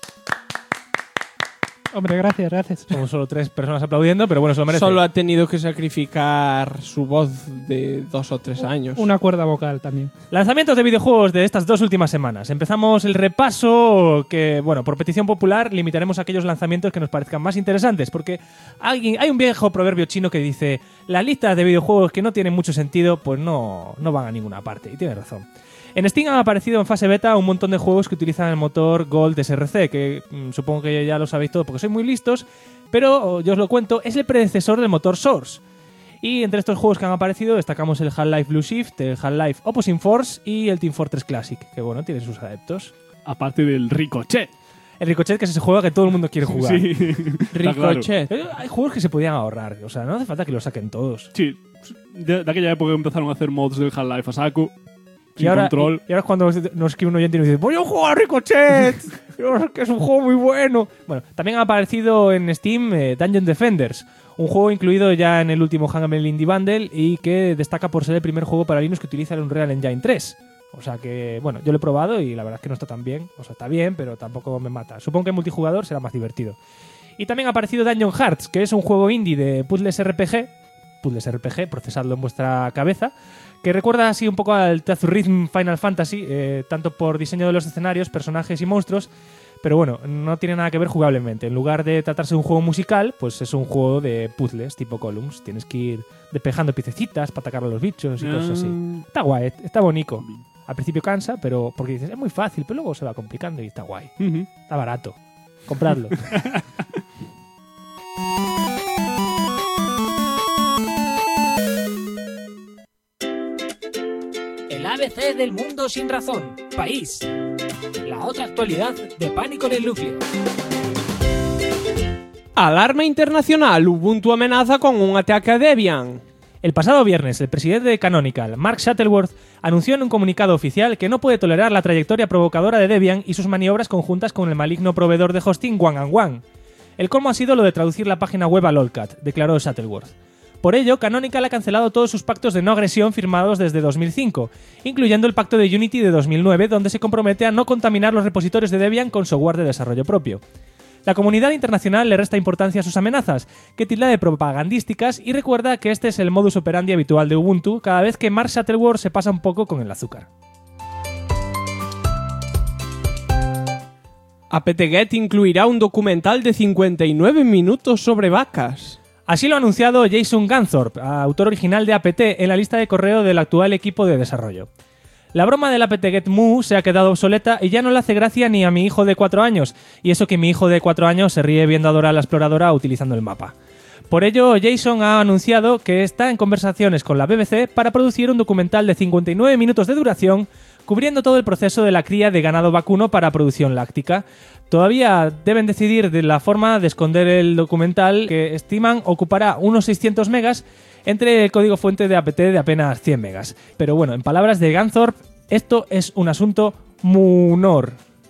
D: Hombre, gracias.
B: Somos solo 3 personas aplaudiendo, pero bueno, se lo merece.
A: Solo ha tenido que sacrificar su voz de 2 o 3 años.
D: Una cuerda vocal también.
B: Lanzamientos de videojuegos de estas 2 últimas semanas. Empezamos el repaso que, bueno, por petición popular limitaremos aquellos lanzamientos que nos parezcan más interesantes, porque hay un viejo proverbio chino que dice: las listas de videojuegos que no tienen mucho sentido, pues no van a ninguna parte. Y tiene razón. En Steam han aparecido en fase beta un montón de juegos que utilizan el motor Gold SRC, que supongo que ya lo sabéis todo porque sois muy listos, pero yo os lo cuento, es el predecesor del motor Source. Y entre estos juegos que han aparecido destacamos el Half-Life Blue Shift, el Half-Life Opposing Force y el Team Fortress Classic, que bueno, tiene sus adeptos.
F: Aparte del Ricochet.
B: El Ricochet, que es ese juego que todo el mundo quiere jugar.
F: Sí.
A: Ricochet.
B: Pero hay juegos que se podían ahorrar, o sea, no hace falta que los saquen todos.
F: Sí, de aquella época empezaron a hacer mods del Half-Life a saco.
B: Y ahora es cuando nos escribe un oyente y nos dice: voy a jugar a Ricochet, que es un juego muy bueno. Bueno, también ha aparecido en Steam Dungeon Defenders, un juego incluido ya en el último Hangman Indie Bundle y que destaca por ser el primer juego para Linux que utiliza el Unreal Engine 3. O sea que, bueno, yo lo he probado y la verdad es que no está tan bien. O sea, está bien, pero tampoco me mata. Supongo que en multijugador será más divertido. Y también ha aparecido Dungeon Hearts, que es un juego indie de puzzles RPG, procesadlo en vuestra cabeza, que recuerda así un poco al Tazurrhythm Final Fantasy, tanto por diseño de los escenarios, personajes y monstruos, pero bueno, no tiene nada que ver jugablemente. En lugar de tratarse de un juego musical, pues es un juego de puzzles tipo Columns. Tienes que ir despejando piececitas para atacar a los bichos y cosas así. Está guay, está bonito. Al principio cansa, pero porque dices, es muy fácil, pero luego se va complicando y está guay. Está barato. Compradlo.
H: El ABC del mundo sin razón. País. La otra actualidad de Pánico en el Núcleo.
A: Alarma internacional, Ubuntu amenaza con un ataque a Debian.
B: El pasado viernes, el presidente de Canonical, Mark Shuttleworth, anunció en un comunicado oficial que no puede tolerar la trayectoria provocadora de Debian y sus maniobras conjuntas con el maligno proveedor de hosting One&One. El colmo ha sido lo de traducir la página web a lolcat, declaró Shuttleworth. Por ello, Canonical ha cancelado todos sus pactos de no agresión firmados desde 2005, incluyendo el pacto de Unity de 2009, donde se compromete a no contaminar los repositorios de Debian con software de desarrollo propio. La comunidad internacional le resta importancia a sus amenazas, que tilda de propagandísticas y recuerda que este es el modus operandi habitual de Ubuntu cada vez que Mark Shuttleworth se pasa un poco con el azúcar.
A: apt-get incluirá un documental de 59 minutos sobre vacas.
B: Así lo ha anunciado Jason Ganthorpe, autor original de apt, en la lista de correo del actual equipo de desarrollo. La broma del apt-get Mu se ha quedado obsoleta y ya no le hace gracia ni a mi hijo de 4 años, y eso que mi hijo de 4 años se ríe viendo a Dora la Exploradora utilizando el mapa. Por ello, Jason ha anunciado que está en conversaciones con la BBC para producir un documental de 59 minutos de duración, cubriendo todo el proceso de la cría de ganado vacuno para producción láctica. Todavía deben decidir de la forma de esconder el documental, que estiman ocupará unos 600 megas, entre el código fuente de apt de apenas 100 megas. Pero bueno, en palabras de Ganthorpe, esto es un asunto menor.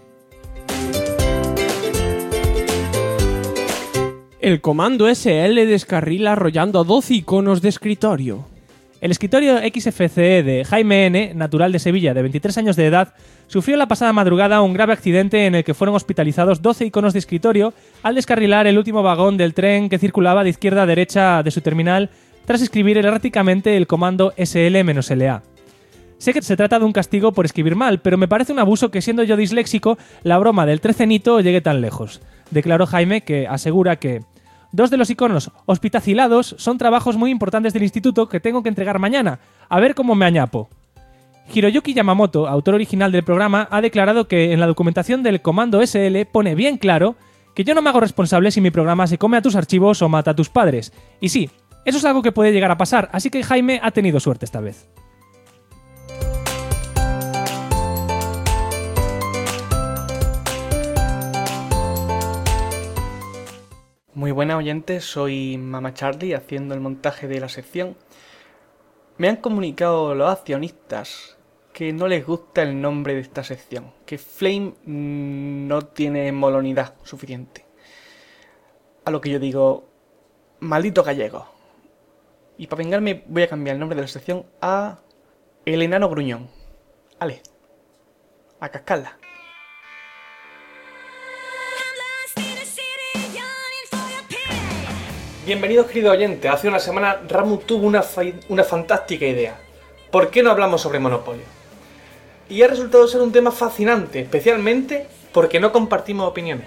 A: El comando SL descarrila arrollando 12 iconos de escritorio.
B: El escritorio XFCE de Jaime N., natural de Sevilla, de 23 años de edad, sufrió la pasada madrugada un grave accidente en el que fueron hospitalizados 12 iconos de escritorio al descarrilar el último vagón del tren que circulaba de izquierda a derecha de su terminal tras escribir erráticamente el comando SL-LA. Sé que se trata de un castigo por escribir mal, pero me parece un abuso que, siendo yo disléxico, la broma del trecenito llegue tan lejos, declaró Jaime, que asegura que 2 de los iconos hospitacilados son trabajos muy importantes del instituto que tengo que entregar mañana, a ver cómo me añapo. Hiroyuki Yamamoto, autor original del programa, ha declarado que en la documentación del comando SL pone bien claro que yo no me hago responsable si mi programa se come a tus archivos o mata a tus padres. Y sí, eso es algo que puede llegar a pasar, así que Jaime ha tenido suerte esta vez.
K: Muy buenas oyentes, soy Mama Charlie haciendo el montaje de la sección. Me han comunicado los accionistas que no les gusta el nombre de esta sección, que Flame no tiene molonidad suficiente. A lo que yo digo, maldito gallego. Y para vengarme voy a cambiar el nombre de la sección a El Enano Gruñón. Ale, a cascarla. Bienvenidos, queridos oyentes. Hace una semana Ramu tuvo una fantástica idea. ¿Por qué no hablamos sobre Monopolio? Y ha resultado ser un tema fascinante, especialmente porque no compartimos opiniones.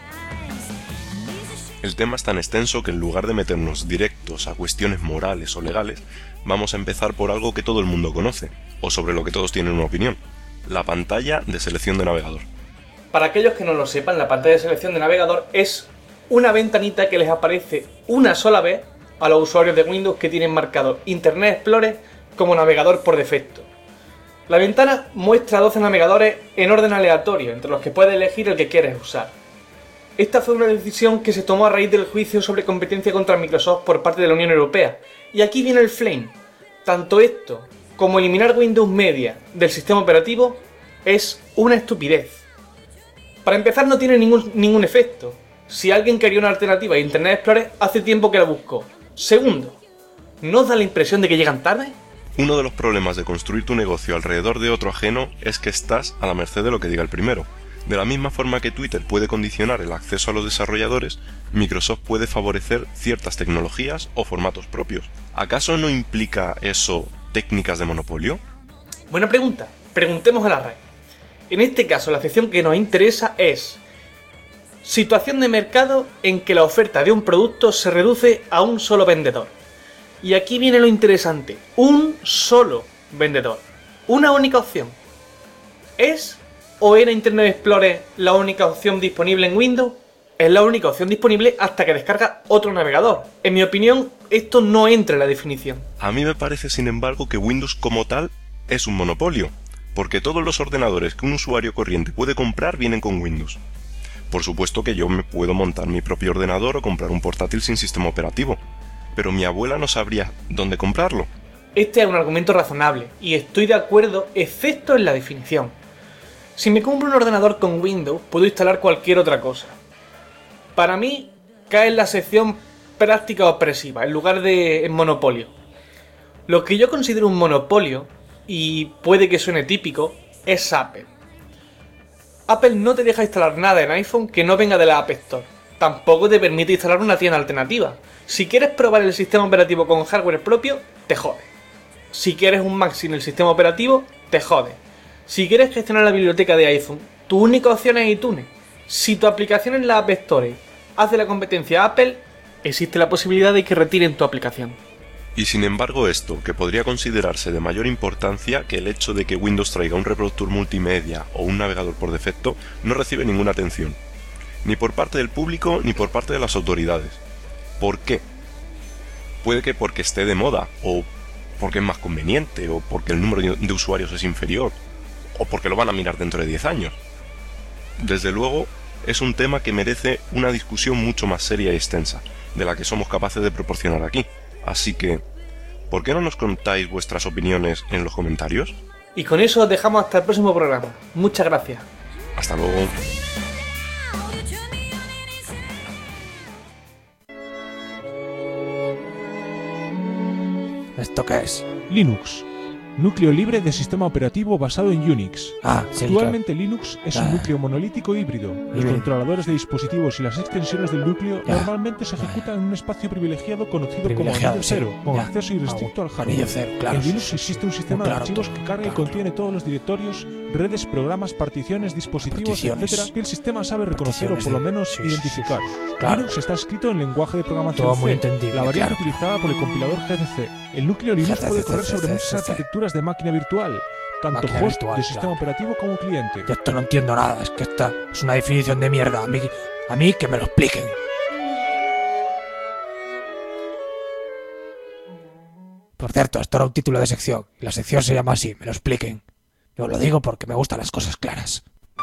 L: El tema es tan extenso que en lugar de meternos directos a cuestiones morales o legales, vamos a empezar por algo que todo el mundo conoce, o sobre lo que todos tienen una opinión: la pantalla de selección de navegador.
K: Para aquellos que no lo sepan, la pantalla de selección de navegador es una ventanita que les aparece una sola vez a los usuarios de Windows que tienen marcado Internet Explorer como navegador por defecto. La ventana muestra 12 navegadores en orden aleatorio, entre los que puedes elegir el que quieres usar. Esta fue una decisión que se tomó a raíz del juicio sobre competencia contra Microsoft por parte de la Unión Europea. Y aquí viene el Flame. Tanto esto como eliminar Windows Media del sistema operativo es una estupidez. Para empezar, no tiene ningún efecto. Si alguien quería una alternativa a Internet Explorer, hace tiempo que la buscó. Segundo, ¿no os da la impresión de que llegan tarde?
L: Uno de los problemas de construir tu negocio alrededor de otro ajeno es que estás a la merced de lo que diga el primero. De la misma forma que Twitter puede condicionar el acceso a los desarrolladores, Microsoft puede favorecer ciertas tecnologías o formatos propios. ¿Acaso no implica eso técnicas de monopolio?
K: Buena pregunta. Preguntemos a la red. En este caso, la sección que nos interesa es situación de mercado en que la oferta de un producto se reduce a un solo vendedor. Y aquí viene lo interesante. Un solo vendedor. Una única opción. ¿Es o era Internet Explorer la única opción disponible en Windows? Es la única opción disponible hasta que descarga otro navegador. En mi opinión, esto no entra en la definición.
L: A mí me parece, sin embargo, que Windows como tal es un monopolio, porque todos los ordenadores que un usuario corriente puede comprar vienen con Windows. Por supuesto que yo me puedo montar mi propio ordenador o comprar un portátil sin sistema operativo, pero mi abuela no sabría dónde comprarlo.
K: Este es un argumento razonable, y estoy de acuerdo, excepto en la definición. Si me compro un ordenador con Windows, puedo instalar cualquier otra cosa. Para mí, cae en la sección práctica opresiva, en lugar de en monopolio. Lo que yo considero un monopolio, y puede que suene típico, es Apple. Apple no te deja instalar nada en iPhone que no venga de la App Store. Tampoco te permite instalar una tienda alternativa. Si quieres probar el sistema operativo con hardware propio, te jode. Si quieres un Mac sin el sistema operativo, te jode. Si quieres gestionar la biblioteca de iPhone, tu única opción es iTunes. Si tu aplicación en la App Store hace la competencia a Apple, existe la posibilidad de que retiren tu aplicación.
L: Y sin embargo esto, que podría considerarse de mayor importancia que el hecho de que Windows traiga un reproductor multimedia o un navegador por defecto, no recibe ninguna atención. Ni por parte del público ni por parte de las autoridades. ¿Por qué? Puede que porque esté de moda, o porque es más conveniente, o porque el número de usuarios es inferior, o porque lo van a mirar dentro de 10 años. Desde luego, es un tema que merece una discusión mucho más seria y extensa, de la que somos capaces de proporcionar aquí. Así que, ¿por qué no nos contáis vuestras opiniones en los comentarios?
K: Y con eso os dejamos hasta el próximo programa. Muchas gracias.
L: Hasta luego.
M: ¿Esto qué es?
N: Linux. Núcleo libre de sistema operativo basado en Unix.
M: Sí,
N: Actualmente Linux es un núcleo monolítico híbrido. Los controladores de dispositivos y las extensiones del núcleo normalmente se ejecutan en un espacio privilegiado conocido como anillo cero, con acceso irrestricto al hardware.
M: Anillo cero, claro.
N: En Linux existe un sistema de archivos que carga y contiene todos los directorios, redes, programas, particiones, dispositivos, etc. que el sistema sabe reconocer o por lo menos identificar. Linux está escrito en lenguaje de programación
M: Todo muy
N: C,
M: entendible,
N: la variante utilizada por el compilador GCC. El núcleo Linux puede correr sobre muchas arquitecturas de máquina virtual, tanto
M: Máquina
N: host
M: virtual,
N: de sistema operativo como cliente.
M: Yo esto no entiendo nada, es que esta es una definición de mierda. A mí que me lo expliquen. Por cierto, esto era un título de sección, y la sección se llama así, me lo expliquen. Yo lo digo porque me gustan las cosas claras.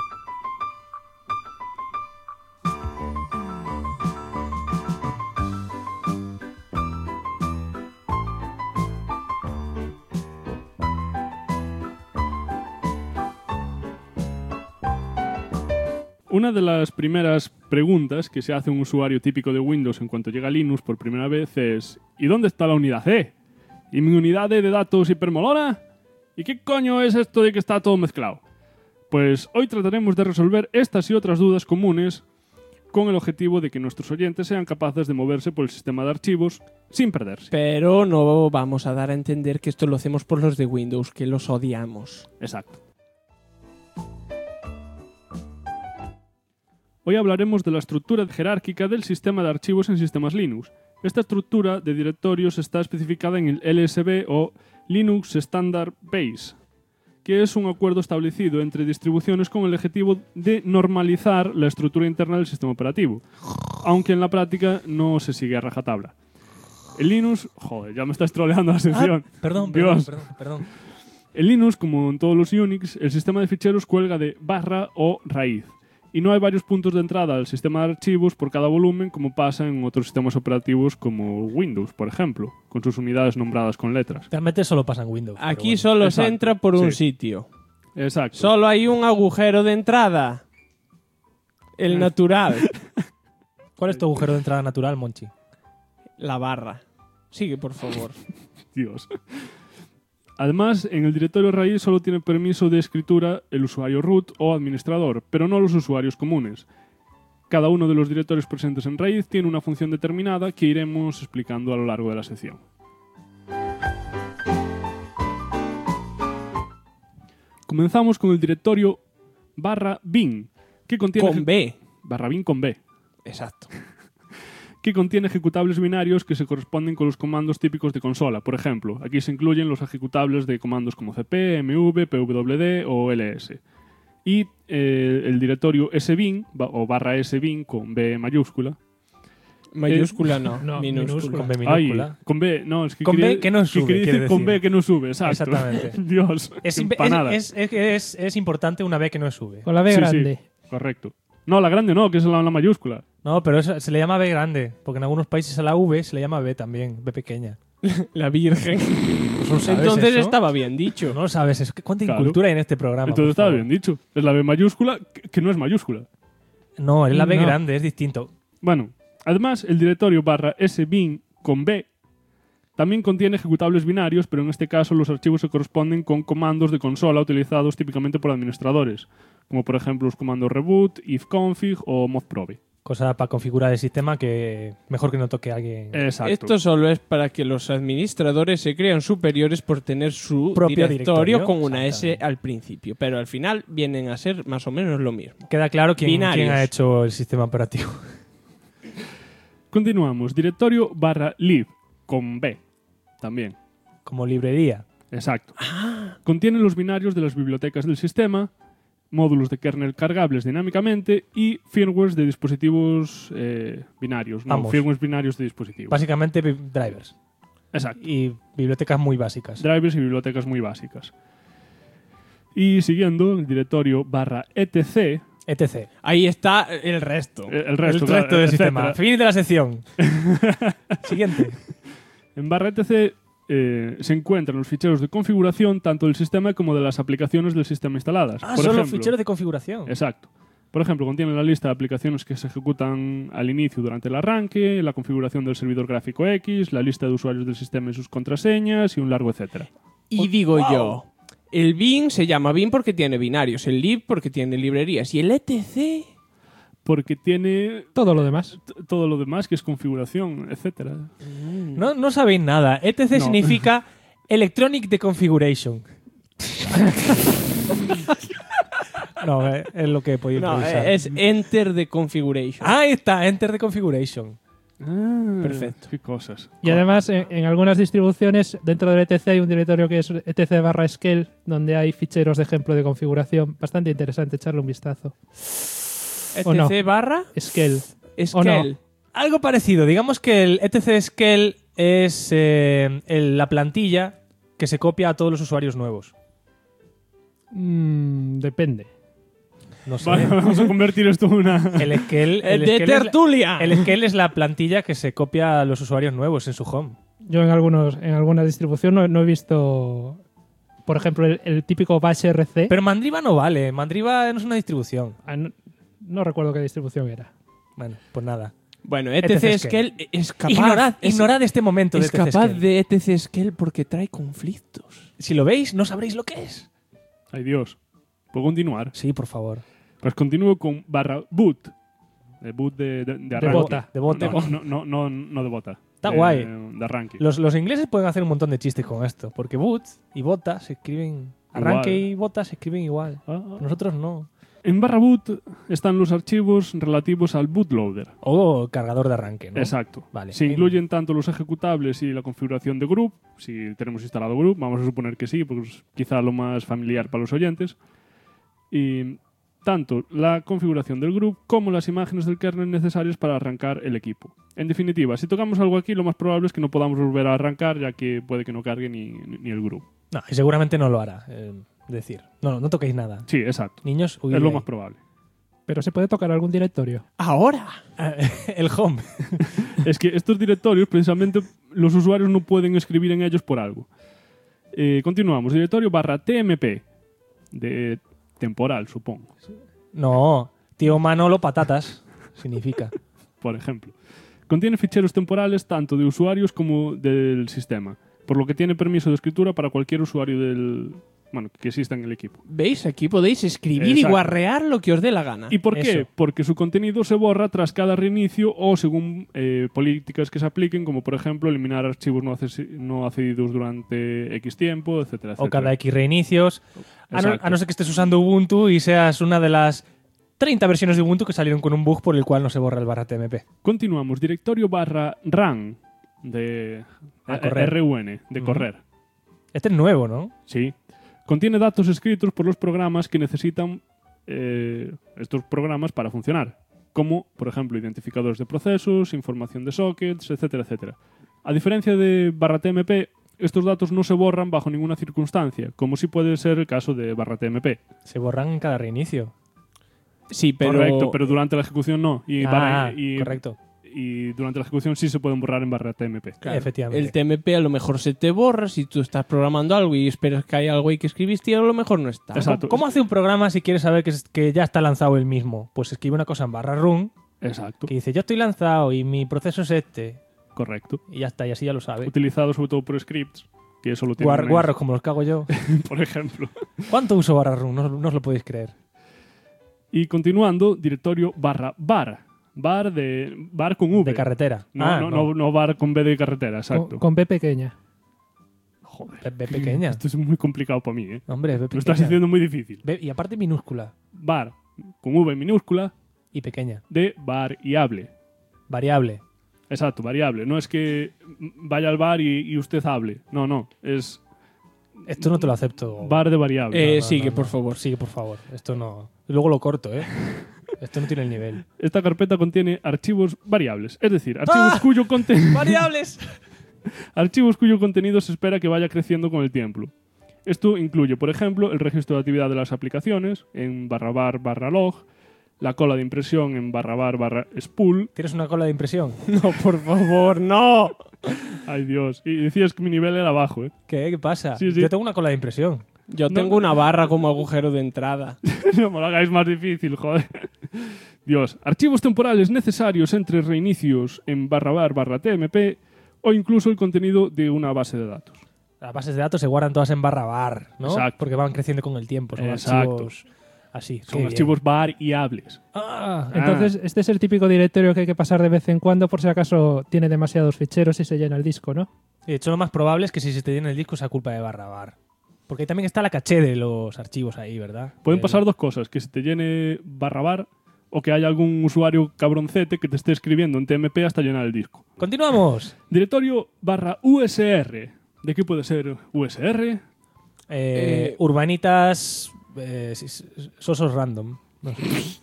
F: Una de las primeras preguntas que se hace un usuario típico de Windows en cuanto llega a Linux por primera vez es ¿y dónde está la unidad C? ¿Y mi unidad de datos hipermolona? ¿Y qué coño es esto de que está todo mezclado? Pues hoy trataremos de resolver estas y otras dudas comunes con el objetivo de que nuestros oyentes sean capaces de moverse por el sistema de archivos sin perderse.
A: Pero no vamos a dar a entender que esto lo hacemos por los de Windows, que los odiamos.
F: Exacto. Hoy hablaremos de la estructura jerárquica del sistema de archivos en sistemas Linux. Esta estructura de directorios está especificada en el LSB o Linux Standard Base, que es un acuerdo establecido entre distribuciones con el objetivo de normalizar la estructura interna del sistema operativo, aunque en la práctica no se sigue a rajatabla. El Linux... Joder, ya me está troleando la sección.
B: Perdón.
F: En Linux, como en todos los Unix, el sistema de ficheros cuelga de barra o raíz. Y no hay varios puntos de entrada al sistema de archivos por cada volumen como pasa en otros sistemas operativos como Windows, por ejemplo, con sus unidades nombradas con letras.
B: Realmente solo pasa en Windows.
A: Aquí solo se entra por un sitio.
F: Exacto.
A: Solo hay un agujero de entrada. El natural.
B: ¿Cuál es tu agujero de entrada natural, Monchi?
A: La barra. Sigue, por favor.
F: Dios. Además, en el directorio raíz solo tiene permiso de escritura el usuario root o administrador, pero no los usuarios comunes. Cada uno de los directorios presentes en raíz tiene una función determinada que iremos explicando a lo largo de la sección. Comenzamos con el directorio /bin, que contiene...
A: Con B.
F: /bin con B.
A: Exacto.
F: Que contiene ejecutables binarios que se corresponden con los comandos típicos de consola. Por ejemplo, aquí se incluyen los ejecutables de comandos como cp, mv, pwd o ls. Y el directorio sbin o /sbin con B mayúscula.
A: Mayúscula no,
B: minúscula. Con B minúscula.
F: Ay, con B, no, es que
B: con B que no sube.
F: Que decir con B que no sube, exacto.
B: Exactamente.
F: Dios,
B: es importante una B que no sube.
D: Con la B grande.
F: Sí, correcto. No, la grande no, que es la mayúscula.
B: No, pero eso se le llama B grande, porque en algunos países a la V se le llama B también, B pequeña.
A: La Virgen.
B: Pues no sabes
A: Entonces
B: eso.
A: estaba bien dicho.
B: No lo sabes, es que cuánta
F: Claro.
B: incultura hay en este programa.
F: Entonces
B: por
F: estaba
B: favor.
F: bien dicho. Es la B mayúscula, que no es mayúscula.
B: No, es la B
D: No.
B: grande, es distinto.
F: Bueno, además, el directorio /sbin con B también contiene ejecutables binarios, pero en este caso los archivos se corresponden con comandos de consola utilizados típicamente por administradores, como por ejemplo los comandos reboot, ifconfig o modprobe.
B: Cosa para configurar el sistema que mejor que no toque a alguien.
F: Exacto.
A: Esto solo es para que los administradores se crean superiores por tener su
B: Propio
A: directorio
B: directorio,
A: con una S al principio, pero al final vienen a ser más o menos lo mismo.
B: Queda claro quién
A: Binarios.
B: ha hecho el sistema operativo.
F: Continuamos. Directorio /lib con B también.
B: Como librería.
F: Exacto. Contiene los binarios de las bibliotecas del sistema, módulos de kernel cargables dinámicamente y firmwares de dispositivos binarios. No,
B: Ambos.
F: firmwares binarios de dispositivos.
B: Básicamente drivers.
F: Exacto.
B: Y bibliotecas muy básicas.
F: Drivers y bibliotecas muy básicas. Y siguiendo, el directorio /etc.
B: etc.
A: Ahí está el resto.
F: El resto,
B: el
F: claro,
B: resto del
F: etcétera.
B: sistema. Fin de la sección. Siguiente.
F: En /etc se encuentran los ficheros de configuración tanto del sistema como de las aplicaciones del sistema instaladas.
B: Ah,
F: Por
B: son los
F: ejemplo,
B: ficheros de configuración.
F: Exacto. Por ejemplo, contiene la lista de aplicaciones que se ejecutan al inicio durante el arranque, la configuración del servidor gráfico X, la lista de usuarios del sistema y sus contraseñas y un largo etcétera.
A: Y digo yo, el bin se llama bin porque tiene binarios, el lib porque tiene librerías y el etc.
F: Porque tiene
D: Todo lo demás.
F: todo lo demás que es configuración, etcétera.
B: No sabéis nada. ETC
F: No.
B: significa Electronic Deconfiguration. No, es lo que he podido
A: No,
B: improvisar.
A: es enter the configuration.
B: Ahí está, Enter the Configuration.
A: Perfecto.
F: Qué cosas.
D: Y además, en algunas distribuciones, dentro del etc hay un directorio que es etc/scale, donde hay ficheros de ejemplo de configuración. Bastante interesante, echarle un vistazo. ¿O no?
A: etc barra
D: Scale.
A: scale.
B: Algo parecido. Digamos que el ETC Scale es la plantilla que se copia a todos los usuarios nuevos.
D: Depende.
B: No sé.
F: Vamos a convertir esto en una...
B: El Scale,
A: De
B: Scale
A: tertulia.
B: el Scale es la plantilla que se copia a los usuarios nuevos en su home.
D: Yo en alguna distribución no he visto, por ejemplo, el típico bash RC.
B: Pero Mandriva no vale. Mandriva no es una distribución.
D: No recuerdo qué distribución era.
B: Bueno, pues nada.
A: Bueno, etc scale es capaz.
B: Ignorad este momento
A: es
B: de ETC
A: capaz
B: Scale.
A: de etc scale porque trae conflictos.
B: Si lo veis, no sabréis lo que es.
F: Ay Dios. ¿Puedo continuar?
B: Sí, por favor.
F: Pues continúo con /boot. De boot de arranque.
D: bota.
B: De bota.
F: No de bota.
B: Está guay.
F: De arranque.
B: Los ingleses pueden hacer un montón de chistes con esto, porque boot y bota se escriben... Arranque
F: Igual.
B: y bota se escriben igual. Nosotros no.
F: En /boot están los archivos relativos al bootloader.
B: O cargador de arranque, ¿no?
F: Exacto.
B: Vale.
F: Se incluyen tanto los ejecutables y la configuración de group, si tenemos instalado group, vamos a suponer que sí, porque es quizá lo más familiar para los oyentes. Y tanto la configuración del group como las imágenes del kernel necesarias para arrancar el equipo. En definitiva, si tocamos algo aquí, lo más probable es que no podamos volver a arrancar, ya que puede que no cargue ni el group.
B: No, y seguramente no lo hará. Decir, no toquéis nada.
F: Sí, exacto.
B: Niños, huid
F: Es
B: de
F: lo
B: ahí.
F: más probable.
D: Pero se puede tocar algún directorio.
A: Ahora.
B: El home.
F: Es que estos directorios, precisamente, los usuarios no pueden escribir en ellos por algo. Continuamos. Directorio /tmp. De temporal, supongo.
B: No, tío Manolo patatas significa.
F: Por ejemplo. Contiene ficheros temporales tanto de usuarios como del sistema, por lo que tiene permiso de escritura para cualquier usuario que exista en el equipo.
A: ¿Veis? Aquí podéis escribir
F: Exacto.
A: y guarrear lo que os dé la gana.
F: ¿Y por qué?
B: Eso.
F: Porque su contenido se borra tras cada reinicio o según políticas que se apliquen, como por ejemplo eliminar archivos no accedidos durante X tiempo, etcétera, etcétera.
B: O cada X reinicios.
F: Exacto.
B: A no ser que estés usando Ubuntu y seas una de las 30 versiones de Ubuntu que salieron con un bug por el cual no se borra el /tmp.
F: Continuamos. Directorio /run de
B: correr.
F: RUN, de correr.
B: Este es nuevo, ¿no?
F: Sí. Contiene datos escritos por los programas que necesitan estos programas para funcionar, como, por ejemplo, identificadores de procesos, información de sockets, etcétera, etcétera. A diferencia de /tmp, estos datos no se borran bajo ninguna circunstancia, como sí puede ser el caso de /tmp.
B: Se borran en cada reinicio.
A: Sí, pero...
F: Correcto, pero durante la ejecución no.
B: Correcto.
F: Y durante la ejecución sí se pueden borrar en barra TMP.
B: Claro, efectivamente.
A: El TMP a lo mejor se te borra si tú estás programando algo y esperas que haya algo ahí que escribiste y a lo mejor no está.
F: Exacto.
B: ¿Cómo hace un programa si quieres saber que ya está lanzado el mismo? Pues escribe una cosa en /run.
F: Exacto.
B: Que dice, yo estoy lanzado y mi proceso es este.
F: Correcto.
B: Y ya está, y así ya lo sabe.
F: Utilizado sobre todo por scripts, que eso lo tiene.
B: Guarros como los que hago yo.
F: Por ejemplo.
B: ¿Cuánto uso /run? No os lo podéis creer.
F: Y continuando, directorio /var. Bar con V.
B: De carretera.
F: No bar con B de carretera, exacto.
D: Con B pequeña.
F: Joder.
B: B pequeña.
F: Esto es muy complicado para mí, ¿eh?
B: Hombre, B pequeña.
F: Lo estás haciendo muy difícil.
B: Y aparte minúscula.
F: Bar con V minúscula.
B: Y pequeña.
F: De variable.
B: Variable.
F: Exacto, variable. No es que vaya al bar y usted hable. No. Es...
B: Esto no te lo acepto.
F: Bar de variable.
A: Sigue, por favor.
B: Sigue, por favor. Esto no... Luego lo corto, ¿eh? Esto no tiene el nivel.
F: Esta carpeta contiene archivos variables. Es decir, archivos cuyo contenido...
B: ¡Variables!
F: Archivos cuyo contenido se espera que vaya creciendo con el tiempo. Esto incluye, por ejemplo, el registro de actividad de las aplicaciones en /var/log, la cola de impresión en /var/spool.
B: ¿Tienes una cola de impresión?
A: No, por favor, no.
F: Ay, Dios. Y decías que mi nivel era bajo, ¿eh?
B: ¿Qué pasa?
F: Sí.
B: Yo tengo una cola de impresión.
A: Yo tengo una barra como agujero de entrada.
F: No me lo hagáis más difícil, joder. Dios. Archivos temporales necesarios entre reinicios en /var/tmp o incluso el contenido de una base de datos.
B: Las bases de datos se guardan todas en /var, ¿no?
F: Exacto.
B: Porque van creciendo con el tiempo. Son archivos así.
F: Son archivos variables.
D: Entonces, este es el típico directorio que hay que pasar de vez en cuando por si acaso tiene demasiados ficheros y se llena el disco, ¿no?
B: De hecho, lo más probable es que si se te llena el disco sea culpa de /var. Porque también está la caché de los archivos ahí, ¿verdad?
F: Pueden pasar dos cosas, que se te llene /var o que haya algún usuario cabroncete que te esté escribiendo en TMP hasta llenar el disco.
B: ¡Continuamos!
F: Directorio /usr. ¿De qué puede ser USR?
B: Urbanitas... sosos random. No sé.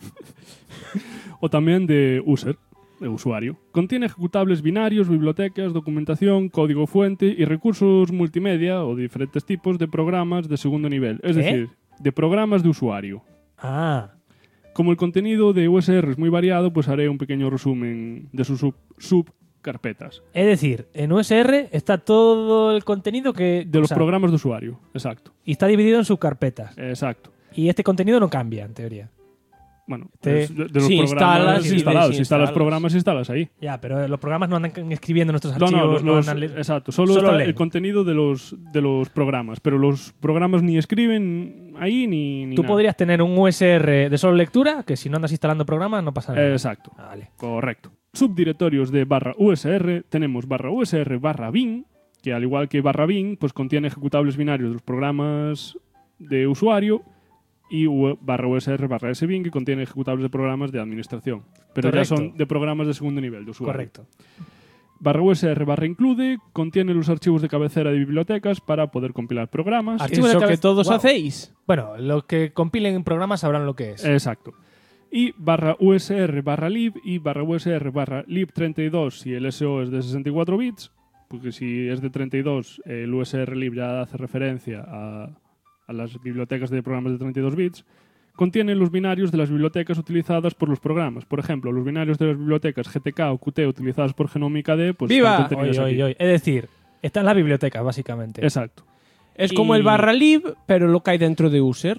F: O también de user, de usuario. Contiene ejecutables binarios, bibliotecas, documentación, código fuente y recursos multimedia o diferentes tipos de programas de segundo nivel. Es decir, de programas de usuario. Como el contenido de USR es muy variado, pues haré un pequeño resumen de sus subcarpetas.
B: Es decir, en USR está todo el contenido que...
F: De los programas de usuario, exacto.
B: Y está dividido en subcarpetas.
F: Exacto.
B: Y este contenido no cambia, en teoría.
F: Bueno, de los programas instalas programas, instalas ahí.
B: Ya, pero los programas no andan escribiendo nuestros archivos.
F: Exacto, solo está el contenido de los programas, pero los programas ni escriben ahí ni
B: Tú
F: nada.
B: podrías tener un USR de solo lectura, que si no andas instalando programas no pasa nada.
F: Exacto,
B: vale.
F: Correcto. Subdirectorios de /usr tenemos /usr/bin, que al igual que /bin, pues contiene ejecutables binarios de los programas de usuario, y /usr/sbin, que contiene ejecutables de programas de administración. Pero ya son de programas de segundo nivel de usuario.
B: Correcto.
F: /usr/include contiene los archivos de cabecera de bibliotecas para poder compilar programas.
B: Archivos
A: ¿Eso que todos hacéis?
B: Bueno, los que compilen programas sabrán lo que es.
F: Exacto. Y /usr/lib y /usr/lib32 si el SO es de 64 bits, porque si es de 32 el usr/lib ya hace referencia a las bibliotecas de programas de 32 bits, contienen los binarios de las bibliotecas utilizadas por los programas. Por ejemplo, los binarios de las bibliotecas GTK o Qt utilizadas por Genómica D, pues
B: ¡viva!
F: están contenidos aquí.
B: Es decir, están las bibliotecas, básicamente.
F: Exacto.
A: Es como el /lib, pero lo que hay dentro de user.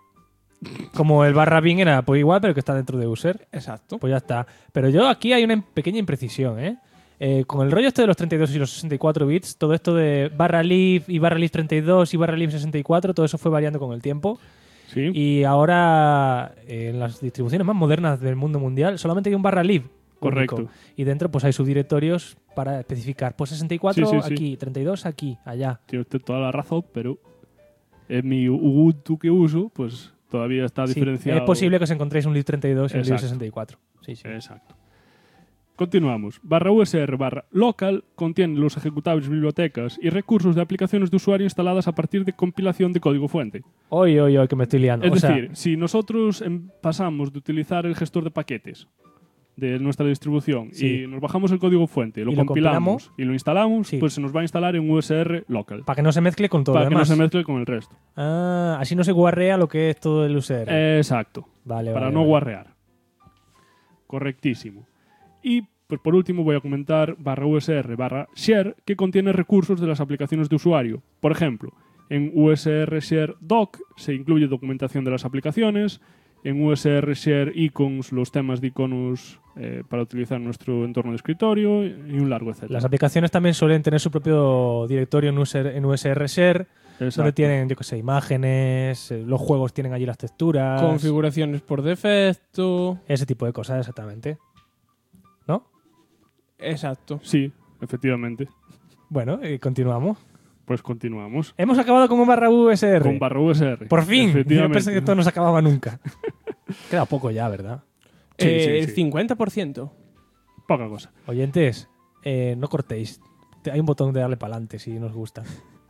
B: Como el /bin era pues igual, pero que está dentro de user.
A: Exacto.
B: Pues ya está. Pero yo aquí hay una pequeña imprecisión, ¿eh? Con el rollo este de los 32 y los 64 bits, todo esto de /lib y /lib32 y /lib64, todo eso fue variando con el tiempo.
F: Sí.
B: Y ahora, en las distribuciones más modernas del mundo mundial, solamente hay un /lib.
F: Correcto.
B: Único. Y dentro pues hay subdirectorios para especificar. Pues 64
F: sí.
B: aquí, 32 aquí, allá.
F: Tiene usted toda la razón, pero en mi Ubuntu que uso, pues todavía está diferenciado.
B: Es posible que os encontréis un lib32 y un lib64. Sí.
F: Exacto. Continuamos. /usr/local contiene los ejecutables, bibliotecas y recursos de aplicaciones de usuario instaladas a partir de compilación de código fuente.
B: Oye, que me estoy liando.
F: Es decir, si nosotros pasamos de utilizar el gestor de paquetes de nuestra distribución
B: Sí.
F: y nos bajamos el código fuente, lo
B: Y lo
F: compilamos
B: compilamos.
F: y lo instalamos,
B: Sí.
F: pues se nos va a instalar en USR local.
B: Para que no se mezcle con todo
F: Para
B: lo
F: que no
B: demás.
F: se mezcle con el resto.
B: Ah, así no se guarrea lo que es todo el USR.
F: Exacto.
B: Vale,
F: Para
B: vale,
F: no
B: vale.
F: guarrear. Correctísimo. Y pues por último voy a comentar /USR/share que contiene recursos de las aplicaciones de usuario. Por ejemplo, en USR Share Doc se incluye documentación de las aplicaciones, en USR Share Icons los temas de iconos para utilizar en nuestro entorno de escritorio y un largo etcétera.
B: Las aplicaciones también suelen tener su propio directorio en USR Share, donde
F: Exacto.
B: tienen, yo que sé, imágenes, los juegos tienen allí las texturas.
A: Configuraciones por defecto.
B: Ese tipo de cosas, exactamente. ¿No?
A: Exacto.
F: Sí, efectivamente.
B: Bueno, continuamos.
F: Pues continuamos.
B: Hemos acabado con un /USR.
F: Con /USR.
B: Por fin. Yo
F: Efectivamente.
B: pensé que esto no se acababa nunca. Queda poco ya, ¿verdad?
F: Sí,
A: El
F: sí.
A: 50%.
F: Poca cosa.
B: Oyentes, no cortéis. Hay un botón de darle para adelante si nos gusta.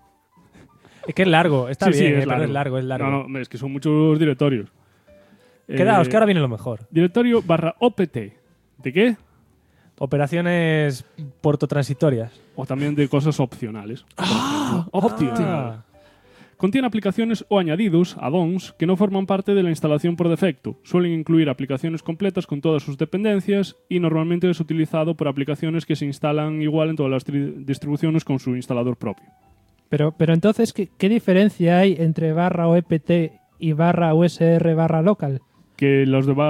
B: Es que es largo, está
F: Sí,
B: bien,
F: sí,
B: pero es largo.
F: No, no, es que son muchos directorios.
B: Quedaos, que ahora viene lo mejor.
F: Directorio /opt. ¿De qué?
B: Operaciones portotransitorias.
F: O también de cosas opcionales. Optional.
B: Ah.
F: Contiene aplicaciones o añadidos, add-ons, que no forman parte de la instalación por defecto. Suelen incluir aplicaciones completas con todas sus dependencias y normalmente es utilizado por aplicaciones que se instalan igual en todas las distribuciones con su instalador propio.
D: Pero entonces, ¿qué diferencia hay entre /opt y /usr/local?
F: Que los de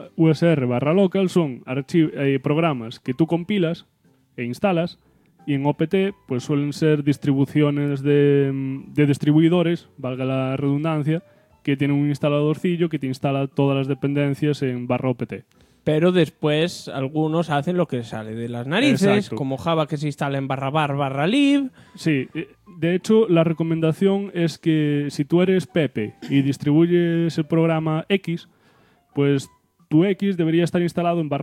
F: /usr/local son programas que tú compilas e instalas, y en OPT pues suelen ser distribuciones de distribuidores, valga la redundancia, que tienen un instaladorcillo que te instala todas las dependencias en /opt.
A: Pero después algunos hacen lo que sale de las narices,
F: Exacto.
A: como Java que se instala en /var/lib.
F: Sí, de hecho la recomendación es que si tú eres Pepe y distribuyes el programa X, pues tu X debería estar instalado en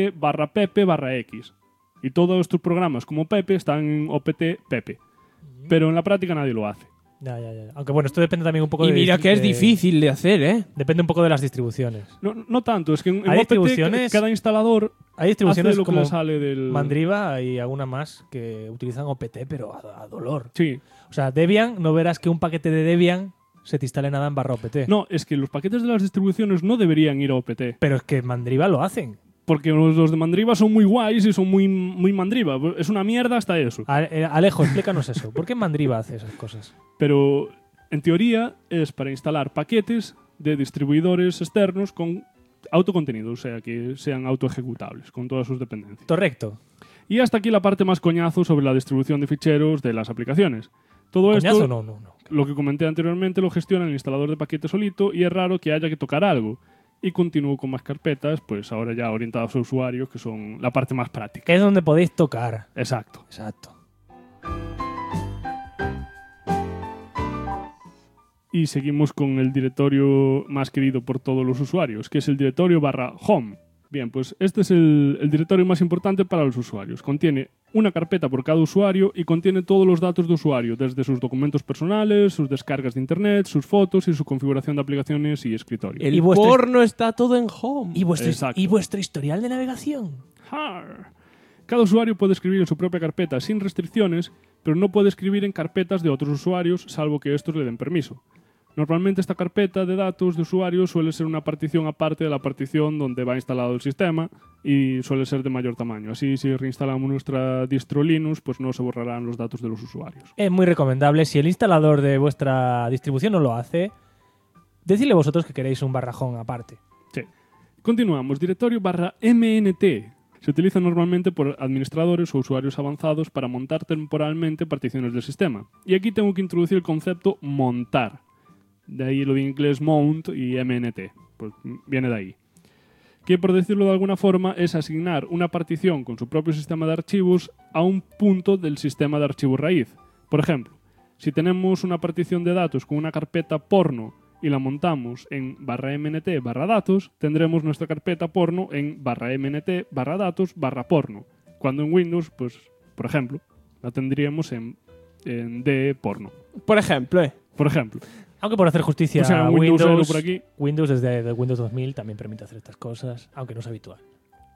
F: /opt/pepe/x. Y todos tus programas como Pepe están en opt Pepe. Pero en la práctica nadie lo hace.
B: Ya. Aunque bueno, esto depende también un poco
A: Y
B: de...
A: mira que es difícil de hacer, ¿eh?
B: Depende un poco de las distribuciones.
F: No tanto, es que en
B: Hay
F: OPT
B: distribuciones-
F: cada instalador
B: Hay distribuciones
F: hace lo que
B: como
F: le sale del...
B: Mandriva y alguna más que utilizan OPT, pero a dolor.
F: Sí.
B: O sea, Debian, no verás que un paquete de Debian se te instale nada en /opt.
F: No, es que los paquetes de las distribuciones no deberían ir a OPT.
B: Pero es que Mandriva lo hacen.
F: Porque los de Mandriva son muy guays y son muy Mandriva. Es una mierda hasta eso.
B: Alejo, explícanos eso. ¿Por qué Mandriva hace esas cosas?
F: Pero en teoría es para instalar paquetes de distribuidores externos con autocontenido, o sea, que sean autoejecutables con todas sus dependencias.
B: Correcto.
F: Y hasta aquí la parte más coñazo sobre la distribución de ficheros de las aplicaciones. Todo
B: ¿Coñazo?
F: esto,
B: No.
F: lo que comenté anteriormente, lo gestiona el instalador de paquetes solito y es raro que haya que tocar algo. Y continúo con más carpetas, pues ahora ya orientadas a usuarios, que son la parte más práctica.
B: Es donde podéis tocar.
F: Exacto. Y seguimos con el directorio más querido por todos los usuarios, que es el directorio /home. Bien, pues este es el directorio más importante para los usuarios. Contiene una carpeta por cada usuario y contiene todos los datos de usuario, desde sus documentos personales, sus descargas de internet, sus fotos y su configuración de aplicaciones y escritorio.
A: El porno está todo en home.
B: ¿Y
F: Exacto.
B: vuestro historial de navegación?
F: Cada usuario puede escribir en su propia carpeta sin restricciones, pero no puede escribir en carpetas de otros usuarios, salvo que estos le den permiso. Normalmente esta carpeta de datos de usuario suele ser una partición aparte de la partición donde va instalado el sistema y suele ser de mayor tamaño. Así, si reinstalamos nuestra distro Linux, pues no se borrarán los datos de los usuarios.
B: Es muy recomendable. Si el instalador de vuestra distribución no lo hace, decidle vosotros que queréis un /home aparte.
F: Sí. Continuamos. Directorio /mnt. Se utiliza normalmente por administradores o usuarios avanzados para montar temporalmente particiones del sistema. Y aquí tengo que introducir el concepto montar. De ahí lo de inglés mount y MNT. Pues viene de ahí. Que, por decirlo de alguna forma, es asignar una partición con su propio sistema de archivos a un punto del sistema de archivo raíz. Por ejemplo, si tenemos una partición de datos con una carpeta porno y la montamos en /mnt/datos, tendremos nuestra carpeta porno en /mnt/datos/porno. Cuando en Windows, pues, por ejemplo, la tendríamos en de porno.
A: Por ejemplo,
B: Aunque por hacer justicia
F: O sea,
B: a
F: Windows
B: Windows,
F: por aquí.
B: Windows desde Windows 2000 también permite hacer estas cosas, aunque no es habitual.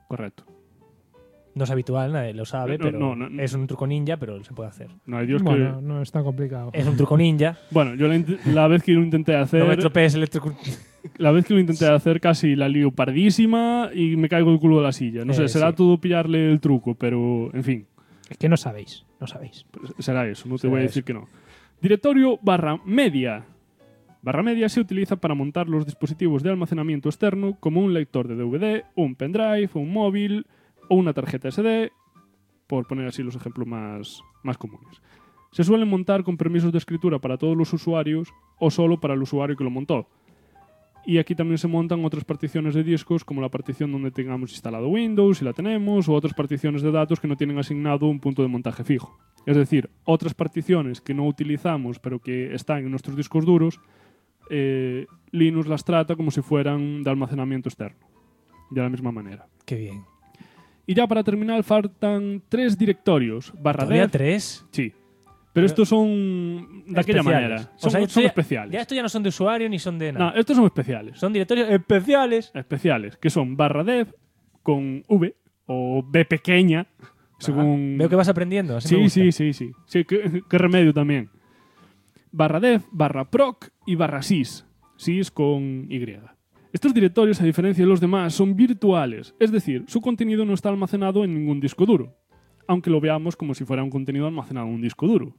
F: Correcto.
B: No es habitual, nadie lo sabe, pero
F: no.
B: es un truco ninja, pero se puede hacer.
F: No hay Dios
D: Bueno, no es tan complicado.
B: Es un truco ninja.
F: Bueno, yo la vez que lo intenté hacer...
B: No me tropees
F: La vez que lo intenté hacer casi la lío pardísima y me caigo el culo de la silla. No sé, será
B: sí.
F: todo pillarle el truco, pero en fin.
D: Es que no sabéis.
F: Pues será eso, no te voy a decir que no. Directorio /media. /media se utiliza para montar los dispositivos de almacenamiento externo como un lector de DVD, un pendrive, un móvil o una tarjeta SD, por poner así los ejemplos más comunes. Se suelen montar con permisos de escritura para todos los usuarios o solo para el usuario que lo montó. Y aquí también se montan otras particiones de discos, como la partición donde tengamos instalado Windows, si la tenemos, o otras particiones de datos que no tienen asignado un punto de montaje fijo. Es decir, otras particiones que no utilizamos pero que están en nuestros discos duros, Linux las trata como si fueran de almacenamiento externo. De la misma manera.
B: Qué bien.
F: Y ya para terminar faltan 3 directorios.
B: ¿Todavía 3?
F: Sí. Pero estos son de aquella manera. Son especiales.
B: Ya estos ya no son de usuario ni son de nada.
F: No, estos son especiales.
B: Son directorios especiales.
F: Especiales, que son /dev con V o B pequeña, según...
B: Veo que vas aprendiendo. Así
F: Sí,
B: me gusta.
F: sí. Sí, qué remedio también. /dev, /proc y /sys. Sys con Y. Estos directorios, a diferencia de los demás, son virtuales, es decir, su contenido no está almacenado en ningún disco duro, aunque lo veamos como si fuera un contenido almacenado en un disco duro.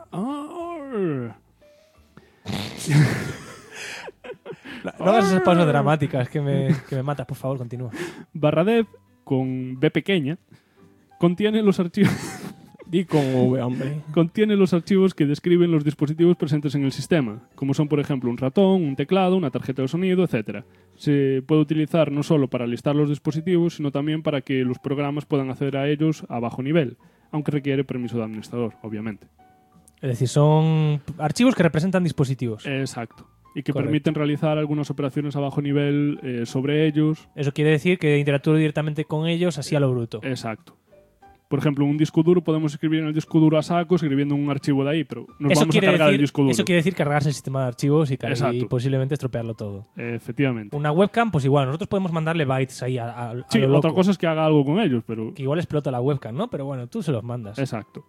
B: No hagas esas pausas dramáticas que me matas, por favor, continúa.
F: /dev con B pequeña contiene los archivos...
A: Di con V, hombre.
F: Contiene los archivos que describen los dispositivos presentes en el sistema, como son, por ejemplo, un ratón, un teclado, una tarjeta de sonido, etc. Se puede utilizar no solo para listar los dispositivos, sino también para que los programas puedan acceder a ellos a bajo nivel, aunque requiere permiso de administrador, obviamente.
B: Es decir, son archivos que representan dispositivos.
F: Exacto. Y que
B: Correcto.
F: permiten realizar algunas operaciones a bajo nivel sobre ellos.
B: Eso quiere decir que interactúo directamente con ellos así a lo bruto.
F: Exacto. Por ejemplo, un disco duro podemos escribir en el disco duro a saco escribiendo un archivo de ahí, pero nos vamos a cargar el disco duro.
B: Eso quiere decir cargarse el sistema de archivos y posiblemente estropearlo todo.
F: Efectivamente.
B: Una webcam, pues igual, nosotros podemos mandarle bytes ahí a
F: Sí,
B: lo loco.
F: otra cosa es que haga algo con ellos, pero...
B: Que igual explota la webcam, ¿no? Pero bueno, tú se los mandas.
F: Exacto.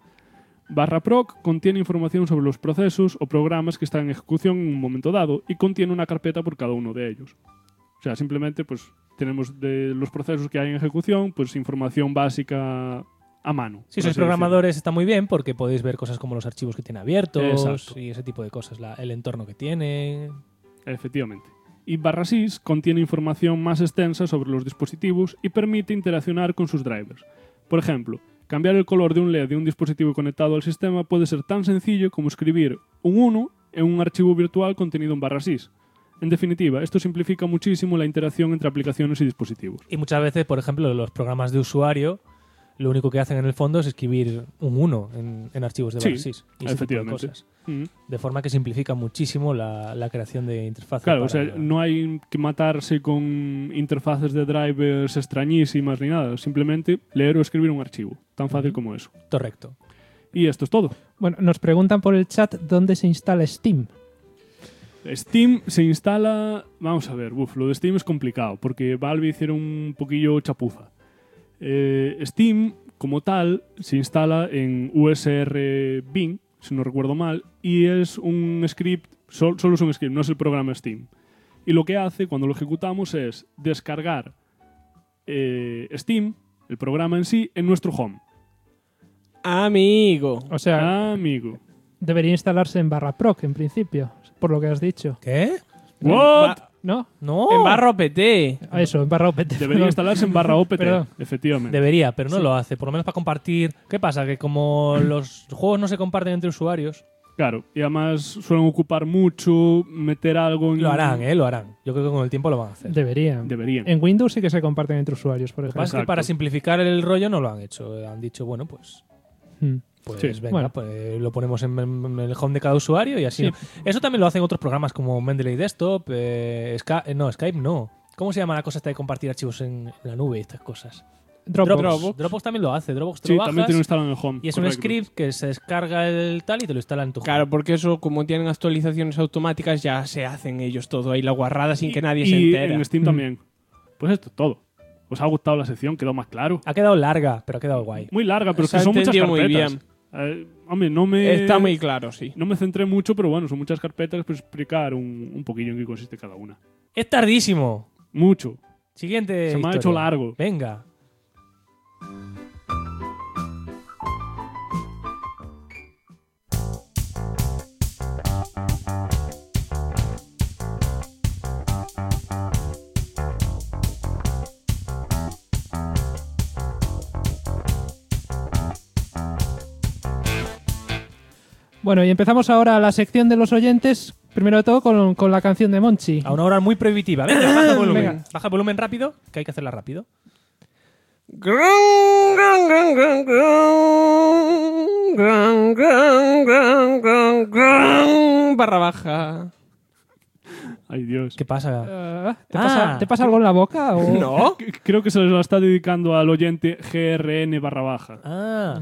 F: /proc contiene información sobre los procesos o programas que están en ejecución en un momento dado y contiene una carpeta por cada uno de ellos. O sea, simplemente pues tenemos de los procesos que hay en ejecución, pues información básica a mano.
B: Si sois programadores está muy bien porque podéis ver cosas como los archivos que tiene abiertos.
F: Exacto.
B: Y ese tipo de cosas, el entorno que tiene.
F: Efectivamente. Y /sys contiene información más extensa sobre los dispositivos y permite interaccionar con sus drivers. Por ejemplo, cambiar el color de un LED de un dispositivo conectado al sistema puede ser tan sencillo como escribir un 1 en un archivo virtual contenido en /sys. En definitiva, esto simplifica muchísimo la interacción entre aplicaciones y dispositivos.
B: Y muchas veces, por ejemplo, los programas de usuario, lo único que hacen en el fondo es escribir un 1 en archivos de /sys.
F: Sí, efectivamente.
B: De forma que simplifica muchísimo la creación de interfaces.
F: Claro, o sea, no hay que matarse con interfaces de drivers extrañísimas ni nada. Simplemente leer o escribir un archivo. Tan fácil como eso.
B: Correcto.
F: Y esto es todo.
D: Bueno, nos preguntan por el chat dónde se instala Steam.
F: Steam se instala... Vamos a ver, lo de Steam es complicado porque Valve hicieron un poquillo chapuza. Steam, como tal, se instala en USR Bin, si no recuerdo mal, y es un script, solo es un script, no es el programa Steam. Y lo que hace cuando lo ejecutamos es descargar Steam, el programa en sí, en nuestro home.
A: Amigo.
D: O sea,
F: amigo.
D: Debería instalarse en /proc en principio, por lo que has dicho.
B: ¿Qué?
F: ¿What?
D: ¿No?
B: No.
A: En /opt.
D: Eso, en /opt.
F: Debería instalarse en /opt,
D: Perdón.
F: efectivamente.
B: Debería, pero no lo hace. Por lo menos para compartir. ¿Qué pasa? Que como los juegos no se comparten entre usuarios...
F: Claro, y además suelen ocupar mucho, meter algo en...
B: Lo harán, lo harán. Yo creo que con el tiempo lo van a hacer.
D: Deberían.
F: Deberían.
D: En Windows sí que se comparten entre usuarios, por
B: Lo que
D: ejemplo.
B: pasa es que para simplificar el rollo no lo han hecho. Han dicho, bueno, pues... Pues
F: Sí.
B: venga,
F: Bueno.
B: pues lo ponemos en el home de cada usuario y así.
D: Sí.
B: ¿No? Eso también lo hacen otros programas como Mendeley Desktop, Skype no. ¿Cómo se llama la cosa esta de compartir archivos en la nube y estas cosas? Dropbox también lo hace. Dropbox te
F: Sí,
B: lo
F: también
B: bajas
F: te lo instalan en el home.
B: y es un
F: correcto.
B: script que se descarga el tal y te lo instala en tu home.
A: Claro, porque eso, como tienen actualizaciones automáticas, ya se hacen ellos todo ahí la guarrada sin que nadie se
F: Y
A: entere.
F: en Steam también. Pues esto, todo. ¿Os ha gustado la sección? ¿Quedó más claro?
B: Ha quedado larga, pero ha quedado guay.
F: Muy larga, pero es
A: Se
F: que
A: ha
F: son muchas
A: entendido
F: carpetas.
A: muy bien.
F: Hombre, no me...
A: Está muy claro, sí.
F: No me centré mucho, pero bueno, son muchas carpetas, pues explicar un poquillo en qué consiste cada una.
B: Es tardísimo.
F: Mucho.
B: Siguiente
F: Se me ha
B: historia.
F: hecho largo.
B: Venga.
D: Bueno, y empezamos ahora la sección de los oyentes. Primero de todo con la canción de Monchi.
B: A una hora muy prohibitiva. Venga, baja el volumen.
D: Venga.
B: Baja el volumen rápido, que hay que hacerla rápido.
A: Barra baja.
F: Ay, Dios.
B: ¿Qué pasa?
D: ¿Te pasa algo en la boca? O...
A: No.
F: Creo que se lo está dedicando al oyente GRN_baja.
B: Ah.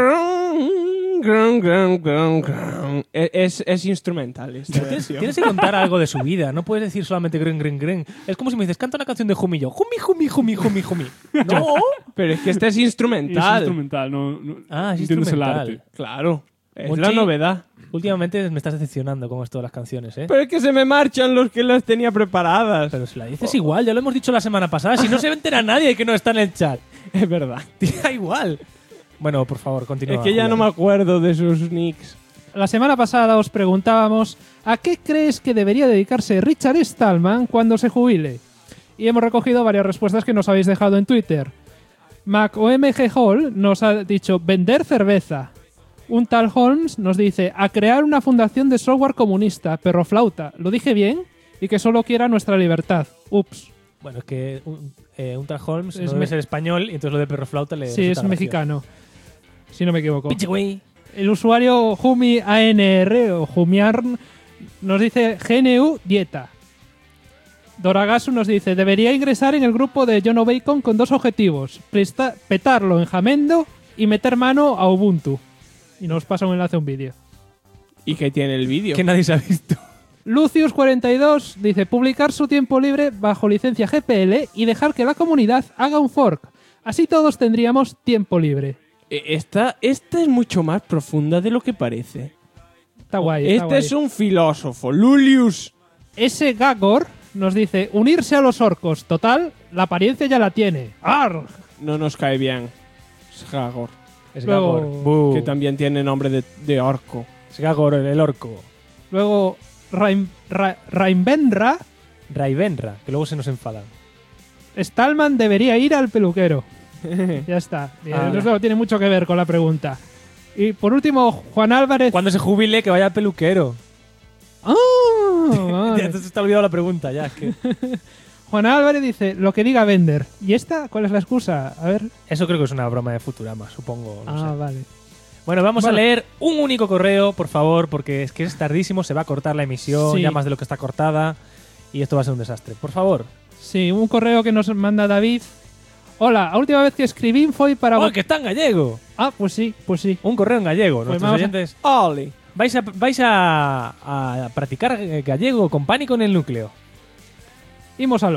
A: Es instrumental.
B: Tienes que contar algo de su vida. No puedes decir solamente gren, gren, gren. Es como si me dices, canta una canción de Jumillo. Jumi, jumi, jumi, jumi, jumi. No.
A: Pero es que este es instrumental.
F: Es instrumental, no
B: Es
F: entiendes
B: instrumental.
F: el arte.
A: Claro. Es
B: Monchi,
A: la novedad.
B: Últimamente me estás decepcionando con esto de las canciones, ¿eh?
A: Pero es que se me marchan los que las tenía preparadas.
B: Pero si la dices igual, ya lo hemos dicho la semana pasada. Si no se entera nadie de que no está en el chat.
A: Es verdad.
B: Tira igual. Bueno, por favor, continúa.
A: Es que ya no me acuerdo de sus nicks.
D: La semana pasada os preguntábamos ¿a qué crees que debería dedicarse Richard Stallman cuando se jubile? Y hemos recogido varias respuestas que nos habéis dejado en Twitter. MacOMG Hall nos ha dicho vender cerveza. Un tal Holmes nos dice a crear una fundación de software comunista, perroflauta. ¿Lo dije bien? Y que solo quiera nuestra libertad. Ups.
B: Bueno, es que un tal Holmes
D: Es
B: no debe ser español y entonces lo de perroflauta le
D: Sí,
B: resulta
D: es
B: gracioso.
D: mexicano. Si no me equivoco.
B: Pinche güey.
D: El usuario JumiANR o Jumiarn nos dice GNU dieta. Doragasu nos dice debería ingresar en el grupo de Jono Bacon con dos objetivos. Petarlo en Jamendo y meter mano a Ubuntu. Y nos pasa un enlace a un vídeo.
A: ¿Y qué tiene el vídeo?
B: Que nadie se ha visto.
D: Lucius42 dice publicar su tiempo libre bajo licencia GPL y dejar que la comunidad haga un fork. Así todos tendríamos tiempo libre.
A: Esta es mucho más profunda de lo que parece.
D: Está guay. Está guay.
A: Es un filósofo, Lulius.
D: Ese Gagor nos dice unirse a los orcos. Total, la apariencia ya la tiene. ¡Arg!
A: No nos cae bien. Es Gagor.
B: Es
D: Luego-
B: Gagor.
A: Que también tiene nombre de orco.
B: Es Gagor, el orco.
D: Luego Raimbenra.
B: Raivenra, que luego se nos enfadan.
D: Stallman debería ir al peluquero. Ya está. Bien,
B: Ah,
D: eso tiene mucho que ver con la pregunta. Y por último, Juan Álvarez.
B: Cuando se jubile, que vaya al peluquero.
D: ¡Ah!
B: Ya te está olvidado la pregunta, ya. Es que...
D: Juan Álvarez dice lo que diga Bender. ¿Y esta cuál es la excusa? A ver.
B: Eso creo que es una broma de Futurama, supongo. No sé.
D: Vale.
B: Bueno, vamos
D: Bueno.
B: a leer un único correo, por favor, porque es que es tardísimo, se va a cortar la emisión,
D: Sí.
B: ya más de lo que está cortada, y esto va a ser un desastre. Por favor.
D: Sí, un correo que nos manda David. Hola, la última vez que escribí fue para...
B: ¡Oh, que está en gallego!
D: Ah, pues sí, pues sí.
B: Un correo en gallego.
D: Pues
B: Nuestros
D: vamos a-
B: oyentes...
A: ¡Ole!
B: Vais a practicar gallego con Pánico en el núcleo.
D: Imos aló.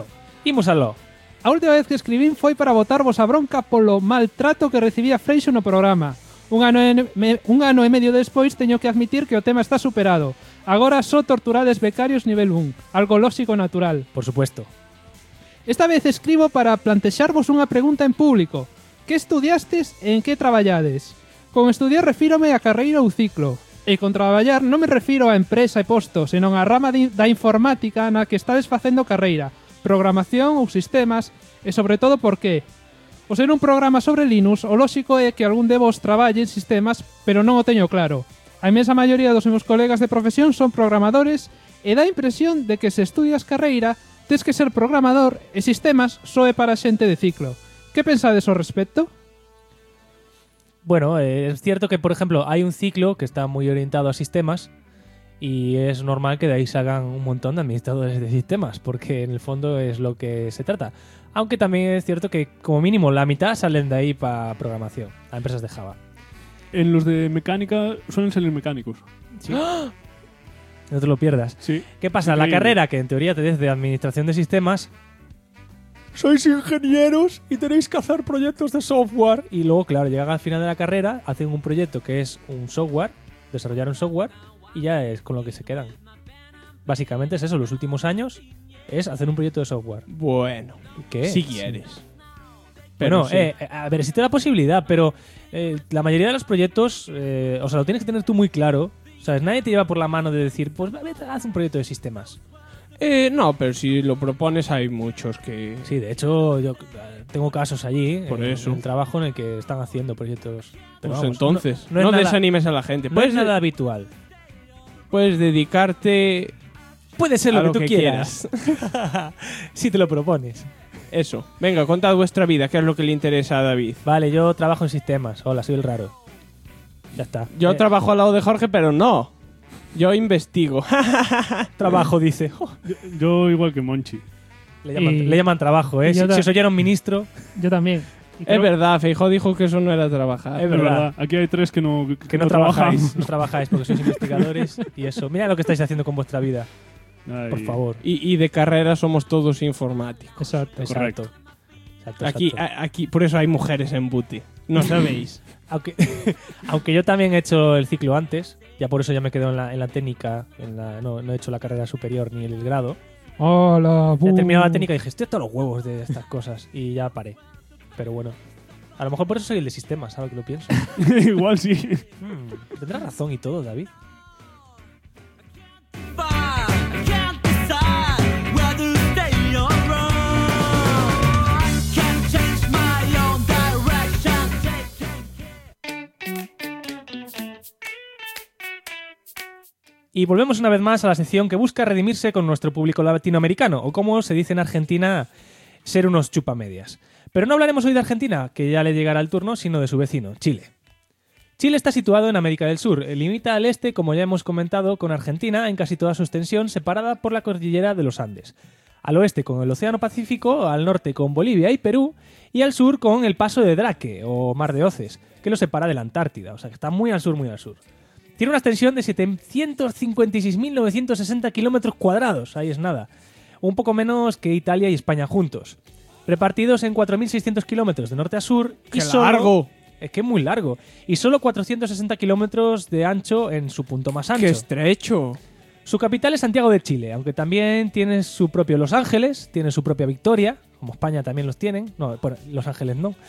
D: A última vez que escribín foi para botarvos a bronca polo maltrato que recibía Freixo no programa. Un ano e medio despois teño que admitir que o tema está superado. Agora só torturades becarios nivel 1, algo lóxico e natural.
B: Por supuesto.
D: Esta vez escribo para plantexarvos unha pregunta en público. Que estudiastes e en que traballades? Con estudiar refírome a carreira ou ciclo. E con traballar non me refiro a empresa e posto, senón a rama da informática na que estades facendo carreira, programación ou sistemas, e sobre todo por que? O ser un programa sobre Linux, o lóxico é que algún de vos traballe en sistemas, pero non o teño claro. A inmensa maioría dos meus colegas de profesión son programadores e dá a impresión de que se estudias carreira tes que ser programador e sistemas só é para xente de ciclo. Que pensades ao respecto?
B: Bueno, es cierto que, por ejemplo, hay un ciclo que está muy orientado a sistemas y es normal que de ahí salgan un montón de administradores de sistemas, porque en el fondo es lo que se trata. Aunque también es cierto que, como mínimo, la mitad salen de ahí para programación, a empresas de Java.
F: En los de mecánica suelen salir mecánicos.
B: Sí. No te lo pierdas.
F: Sí.
B: ¿Qué pasa? La
F: Increíble.
B: carrera que en teoría te des de administración de sistemas sois ingenieros y tenéis que hacer proyectos de software. Y luego, claro, llegan al final de la carrera, hacen un proyecto que es un software, desarrollar un software, y ya es con lo que se quedan. Básicamente es eso, los últimos años es hacer un proyecto de software.
A: Bueno,
B: ¿qué?
A: Si quieres.
B: Pero
A: Sí.
B: a ver, existe la posibilidad, pero la mayoría de los proyectos, o sea, lo tienes que tener tú muy claro. ¿Sabes? Nadie te lleva por la mano de decir, pues vete, haz un proyecto de sistemas.
A: No, pero si lo propones hay muchos que...
B: Sí, de hecho, yo tengo casos allí,
A: Por eso.
B: en el trabajo en el que están haciendo proyectos. Pero
A: Pues
B: vamos,
A: entonces,
B: no es
A: no
B: nada-
A: desanimes a la gente.
B: No es nada habitual.
A: Puedes dedicarte...
B: Puede ser
A: a
B: lo que tú quieras. Si te lo propones.
A: Eso. Venga, contad vuestra vida, qué es lo que le interesa a David.
B: Vale, yo trabajo en sistemas. Hola, soy el raro. Ya está.
A: Yo trabajo al lado de Jorge, pero no. Yo investigo.
B: Trabajo, dice.
F: Yo igual que Monchi.
B: Le llaman trabajo, ¿eh?
D: y yo
B: Si os oyera un ministro...
D: Yo también. Y
A: Es
D: creo-
A: verdad, Feijóo dijo que eso no era trabajar.
B: Es verdad.
F: Aquí hay 3 que no
B: Que
F: trabajan.
B: no trabajáis porque sois investigadores y eso. Mira lo que estáis haciendo con vuestra vida.
F: Ay.
B: Por favor.
A: Y de carrera somos todos informáticos.
D: Exacto.
B: Exacto.
A: Aquí, aquí, por eso hay mujeres en Buti. No sabéis.
B: Aunque yo también he hecho el ciclo antes, ya por eso ya me quedo en la técnica, no he hecho la carrera superior ni el grado.
D: Hola,
B: Ya he terminado la técnica y dije, estoy hasta los huevos de estas cosas y ya paré. Pero bueno, a lo mejor por eso soy el de sistemas, ahora que lo pienso.
F: Igual sí.
B: Tendrás razón y todo, David. Y volvemos una vez más a la sección que busca redimirse con nuestro público latinoamericano, o como se dice en Argentina, ser unos chupamedias. Pero no hablaremos hoy de Argentina, que ya le llegará el turno, sino de su vecino, Chile. Chile está situado en América del Sur, limita al este, como ya hemos comentado, con Argentina en casi toda su extensión, separada por la cordillera de los Andes. Al oeste con el Océano Pacífico, al norte con Bolivia y Perú, y al sur con el paso de Drake, o Mar de Oces, que lo separa de la Antártida, o sea que está muy al sur, muy al sur. Tiene una extensión de 756.960 kilómetros cuadrados, ahí es nada. Un poco menos que Italia y España juntos. Repartidos en 4.600 kilómetros de norte a sur.
A: ¡Qué largo!
B: Es que es muy largo. Y solo 460 kilómetros de ancho en su punto más ancho.
A: ¡Qué estrecho!
B: Su capital es Santiago de Chile, aunque también tiene su propio Los Ángeles, tiene su propia Victoria, como España también los tienen. No, bueno, Los Ángeles no.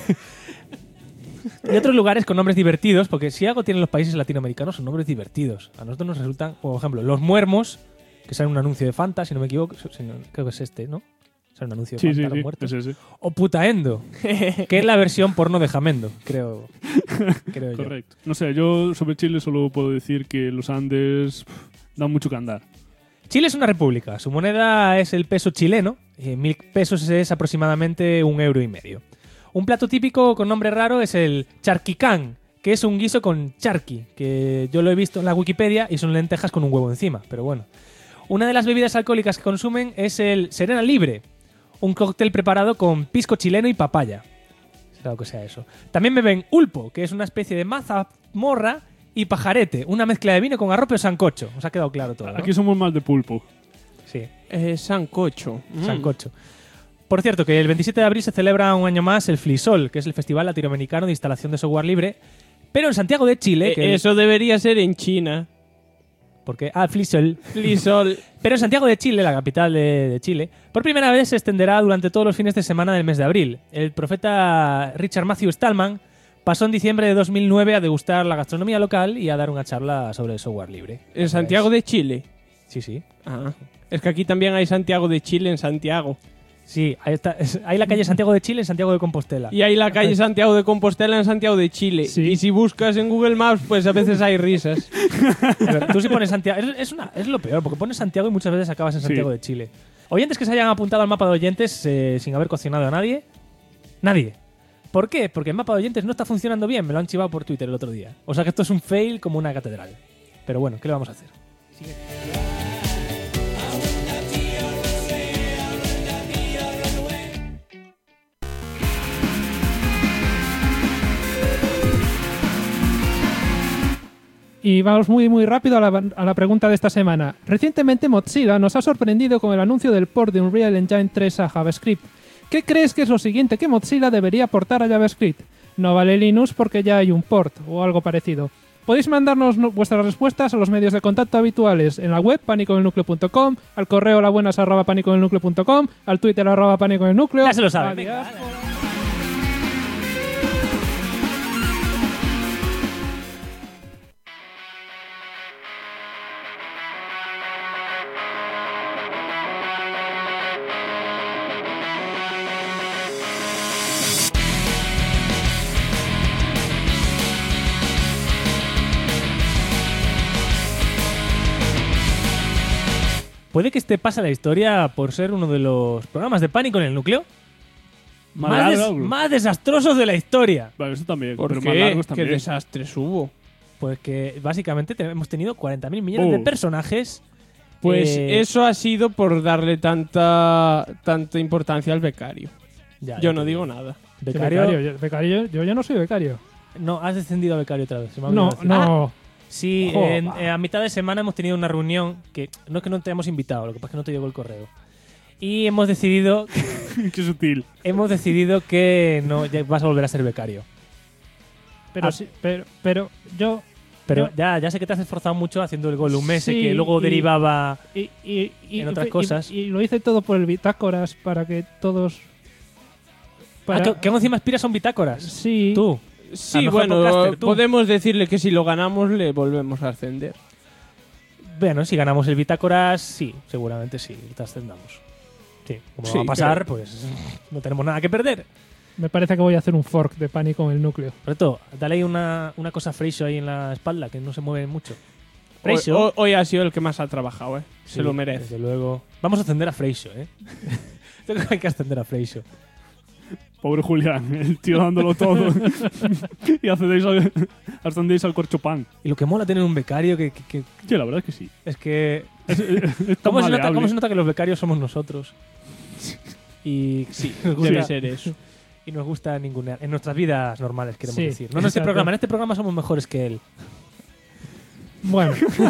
B: Y otros lugares con nombres divertidos, porque si algo tienen los países latinoamericanos son nombres divertidos. A nosotros nos resultan, por ejemplo, Los Muermos, que sale un anuncio de Fanta, si no me equivoco, creo que es este, ¿no? Sale un anuncio de
F: Sí,
B: Fanta,
F: sí,
B: Los
F: sí,
B: Muertos.
F: es ese.
B: O Putaendo, que es la versión porno de Jamendo, creo yo.
F: Correcto. No sé, yo sobre Chile solo puedo decir que los Andes dan mucho que andar.
B: Chile es una república, su moneda es el peso chileno, 1.000 pesos es aproximadamente 1,5 euros. Un plato típico con nombre raro es el charquicán, que es un guiso con charqui, que yo lo he visto en la Wikipedia y son lentejas con un huevo encima, pero bueno. Una de las bebidas alcohólicas que consumen es el Serena Libre, un cóctel preparado con pisco chileno y papaya. Claro que sea eso. También beben ulpo, que es una especie de mazamorra, y pajarete, una mezcla de vino con arrope o sancocho. Os ha quedado claro todo, ¿no?
F: Aquí somos más de pulpo.
B: Sí.
A: Sancocho.
B: Sancocho. Por cierto, que el 27 de abril se celebra un año más el FLISOL, que es el Festival Latinoamericano de Instalación de Software Libre, pero en Santiago de Chile...
A: Eso debería ser en China.
B: ¿Por qué? Ah, FLISOL.
A: FLISOL.
B: Pero en Santiago de Chile, la capital de Chile, por primera vez se extenderá durante todos los fines de semana del mes de abril. El profeta Richard Matthew Stallman pasó en diciembre de 2009 a degustar la gastronomía local y a dar una charla sobre el software libre.
A: ¿En Santiago de Chile?
B: Sí, sí.
A: Ah. Es que aquí también hay Santiago de Chile en Santiago.
B: Sí, ahí está. Hay la calle Santiago de Chile en Santiago de Compostela.
A: Y hay la calle Santiago de Compostela en Santiago de Chile.
B: Sí.
A: Y si buscas en Google Maps, pues a veces hay risas.
B: Pero tú si pones Santiago... Es lo peor, porque pones Santiago y muchas veces acabas en Santiago de Chile. Oyentes que se hayan apuntado al mapa de oyentes sin haber coaccionado a nadie. Nadie. ¿Por qué? Porque el mapa de oyentes no está funcionando bien. Me lo han chivado por Twitter el otro día. O sea que esto es un fail como una catedral. Pero bueno, ¿qué le vamos a hacer?
D: Y vamos muy rápido a la pregunta de esta semana. Recientemente Mozilla nos ha sorprendido con el anuncio del port de Unreal Engine 3 a JavaScript. ¿Qué crees que es lo siguiente que Mozilla debería portar a JavaScript? No vale Linux porque ya hay un port o algo parecido. Podéis mandarnos vuestras respuestas a los medios de contacto habituales en la web panicoenelnucleo.com, al correo labuenas@panicoenelnucleo.com, al Twitter @panicoenelnucleo.
B: Ya se lo saben.
D: Adiós.
B: Puede que este pase a la historia por ser uno de los programas de Pánico en el Núcleo más desastrosos de la historia.
F: Vale, eso también.
A: ¿Por
F: pero
A: qué?
F: más largos
A: ¿Qué
F: también.
A: desastres hubo?
B: Pues que básicamente hemos tenido 40.000 millones de personajes.
A: Pues eso ha sido por darle tanta importancia al becario.
B: Ya,
A: Yo
B: ya
A: no
B: te
A: digo
B: digo.
A: nada.
B: Becario.
D: Yo ya no soy becario.
B: No, has descendido a becario otra vez. se me ha
D: No,
B: olvidado decir.
D: no.
B: Sí,
D: Joder.
B: a mitad de semana hemos tenido una reunión que no es que no te hayamos invitado, lo que pasa es que no te llegó el correo. Y hemos decidido...
F: Qué sutil.
B: Hemos decidido que no ya vas a volver a ser becario.
D: Pero sí, pero yo...
B: Pero
D: yo-
B: ya sé que te has esforzado mucho haciendo el Gollum ese
D: Sí,
B: que luego
D: y-
B: derivaba
D: y
B: en otras cosas.
D: Y lo hice todo por el bitácoras para que todos...
B: ¿Que aún encima aspiras a un bitácoras?
D: Sí.
B: Tú.
A: Sí,
B: Al mejor
A: bueno,
B: podcaster, tú.
A: podemos decirle que si lo ganamos le volvemos a ascender.
B: Bueno, si ganamos el bitácoras, sí, seguramente sí, te ascendamos. Sí, como
A: Sí,
B: va a pasar,
A: claro.
B: pues no tenemos nada que perder.
D: Me parece que voy a hacer un fork de Pánico en el Núcleo.
B: Por cierto, dale ahí una cosa a Freixo ahí en la espalda, que no se mueve mucho.
A: Hoy,
B: Freixo.
A: hoy ha sido el que más ha trabajado,
B: Sí,
A: se lo merece.
B: Desde luego. Vamos a ascender a Freixo, Creo que hay que ascender a Freixo.
F: Pobre Julián, el tío dándolo todo. Y ascendéis al corchopán.
B: Y lo que mola tener un becario que
F: Sí, la verdad es que sí.
B: es que...
F: Es
B: ¿Cómo se,
F: maleable.
B: cómo se nota que los becarios somos nosotros? Y sí, nos gusta,
A: Debe ser eso.
B: y nos gusta ningunear. En nuestras vidas normales, queremos
D: Sí,
B: decir. No en este
D: exacto.
B: programa. En este programa somos mejores que él.
D: Bueno.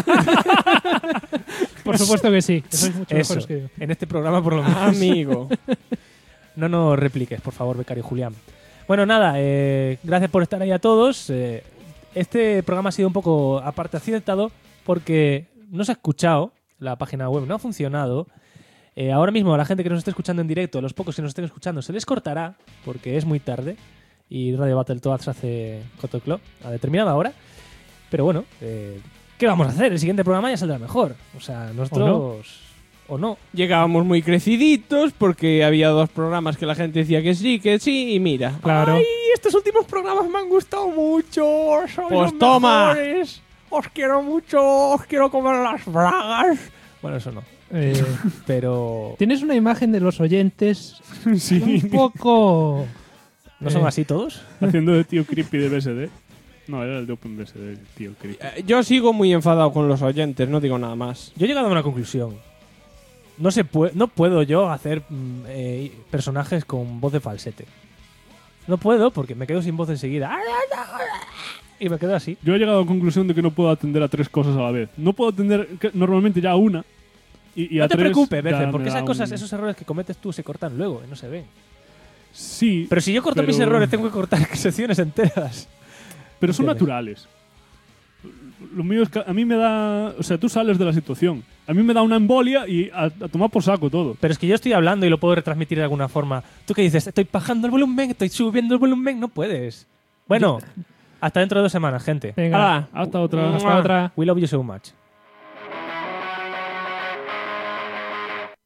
D: Por supuesto que sí. Que sois mucho
B: Eso.
D: mejores que yo.
B: En este programa, por lo menos.
A: Amigo.
B: No nos repliques, por favor, becario Julián. Bueno, nada, gracias por estar ahí a todos. Este programa ha sido un poco aparte accidentado porque no se ha escuchado, la página web no ha funcionado. Ahora mismo a la gente que nos esté escuchando en directo, los pocos que nos estén escuchando, se les cortará porque es muy tarde y Radio Battletoads hace Cotoclo a determinada hora. Pero bueno, ¿qué vamos a hacer? El siguiente programa ya saldrá mejor. O sea, nosotros... ¿O no?
A: Llegábamos muy creciditos porque había 2 programas que la gente decía que sí, y mira.
D: Claro.
J: ¡Ay, estos últimos programas me han gustado mucho! ¡Sois
A: Pues
J: los
A: toma.
J: mejores! ¡Os quiero mucho! ¡Os quiero comer las bragas!
B: Bueno, eso no.
D: Eh,
B: Pero...
D: Tienes una imagen de los oyentes
F: Sí.
D: un poco...
B: ¿No son así todos?
F: Haciendo de tío creepy de BSD. No, era el de OpenBSD, el tío creepy.
A: Yo sigo muy enfadado con los oyentes, no digo nada más.
B: Yo he llegado a una conclusión. No puedo yo hacer personajes con voz de falsete. No puedo porque me quedo sin voz enseguida. Y me quedo así.
F: Yo he llegado a la conclusión de que no puedo atender a 3 cosas a la vez. No puedo atender normalmente ya a una. Y
B: No
F: a
B: te
F: 3
B: preocupes,
F: ya
B: Berce,
F: me
B: porque
F: da
B: esas cosas,
F: un-
B: esos errores que cometes tú se cortan luego y no se ven.
F: Sí.
B: Pero si yo corto
F: pero-
B: mis errores, tengo que cortar secciones enteras.
F: Pero son
B: ¿Entiendes?
F: naturales. Lo mío es que a mí me da... O sea, tú sales de la situación. A mí me da una embolia y a tomar por saco todo.
B: Pero es que yo estoy hablando y lo puedo retransmitir de alguna forma. ¿Tú qué dices? Estoy bajando el volumen, estoy subiendo el volumen. No puedes. Bueno, hasta dentro de 2 semanas, gente.
D: Venga,
A: Hala.
F: Hasta otra.
D: hasta otra.
B: We love you so much.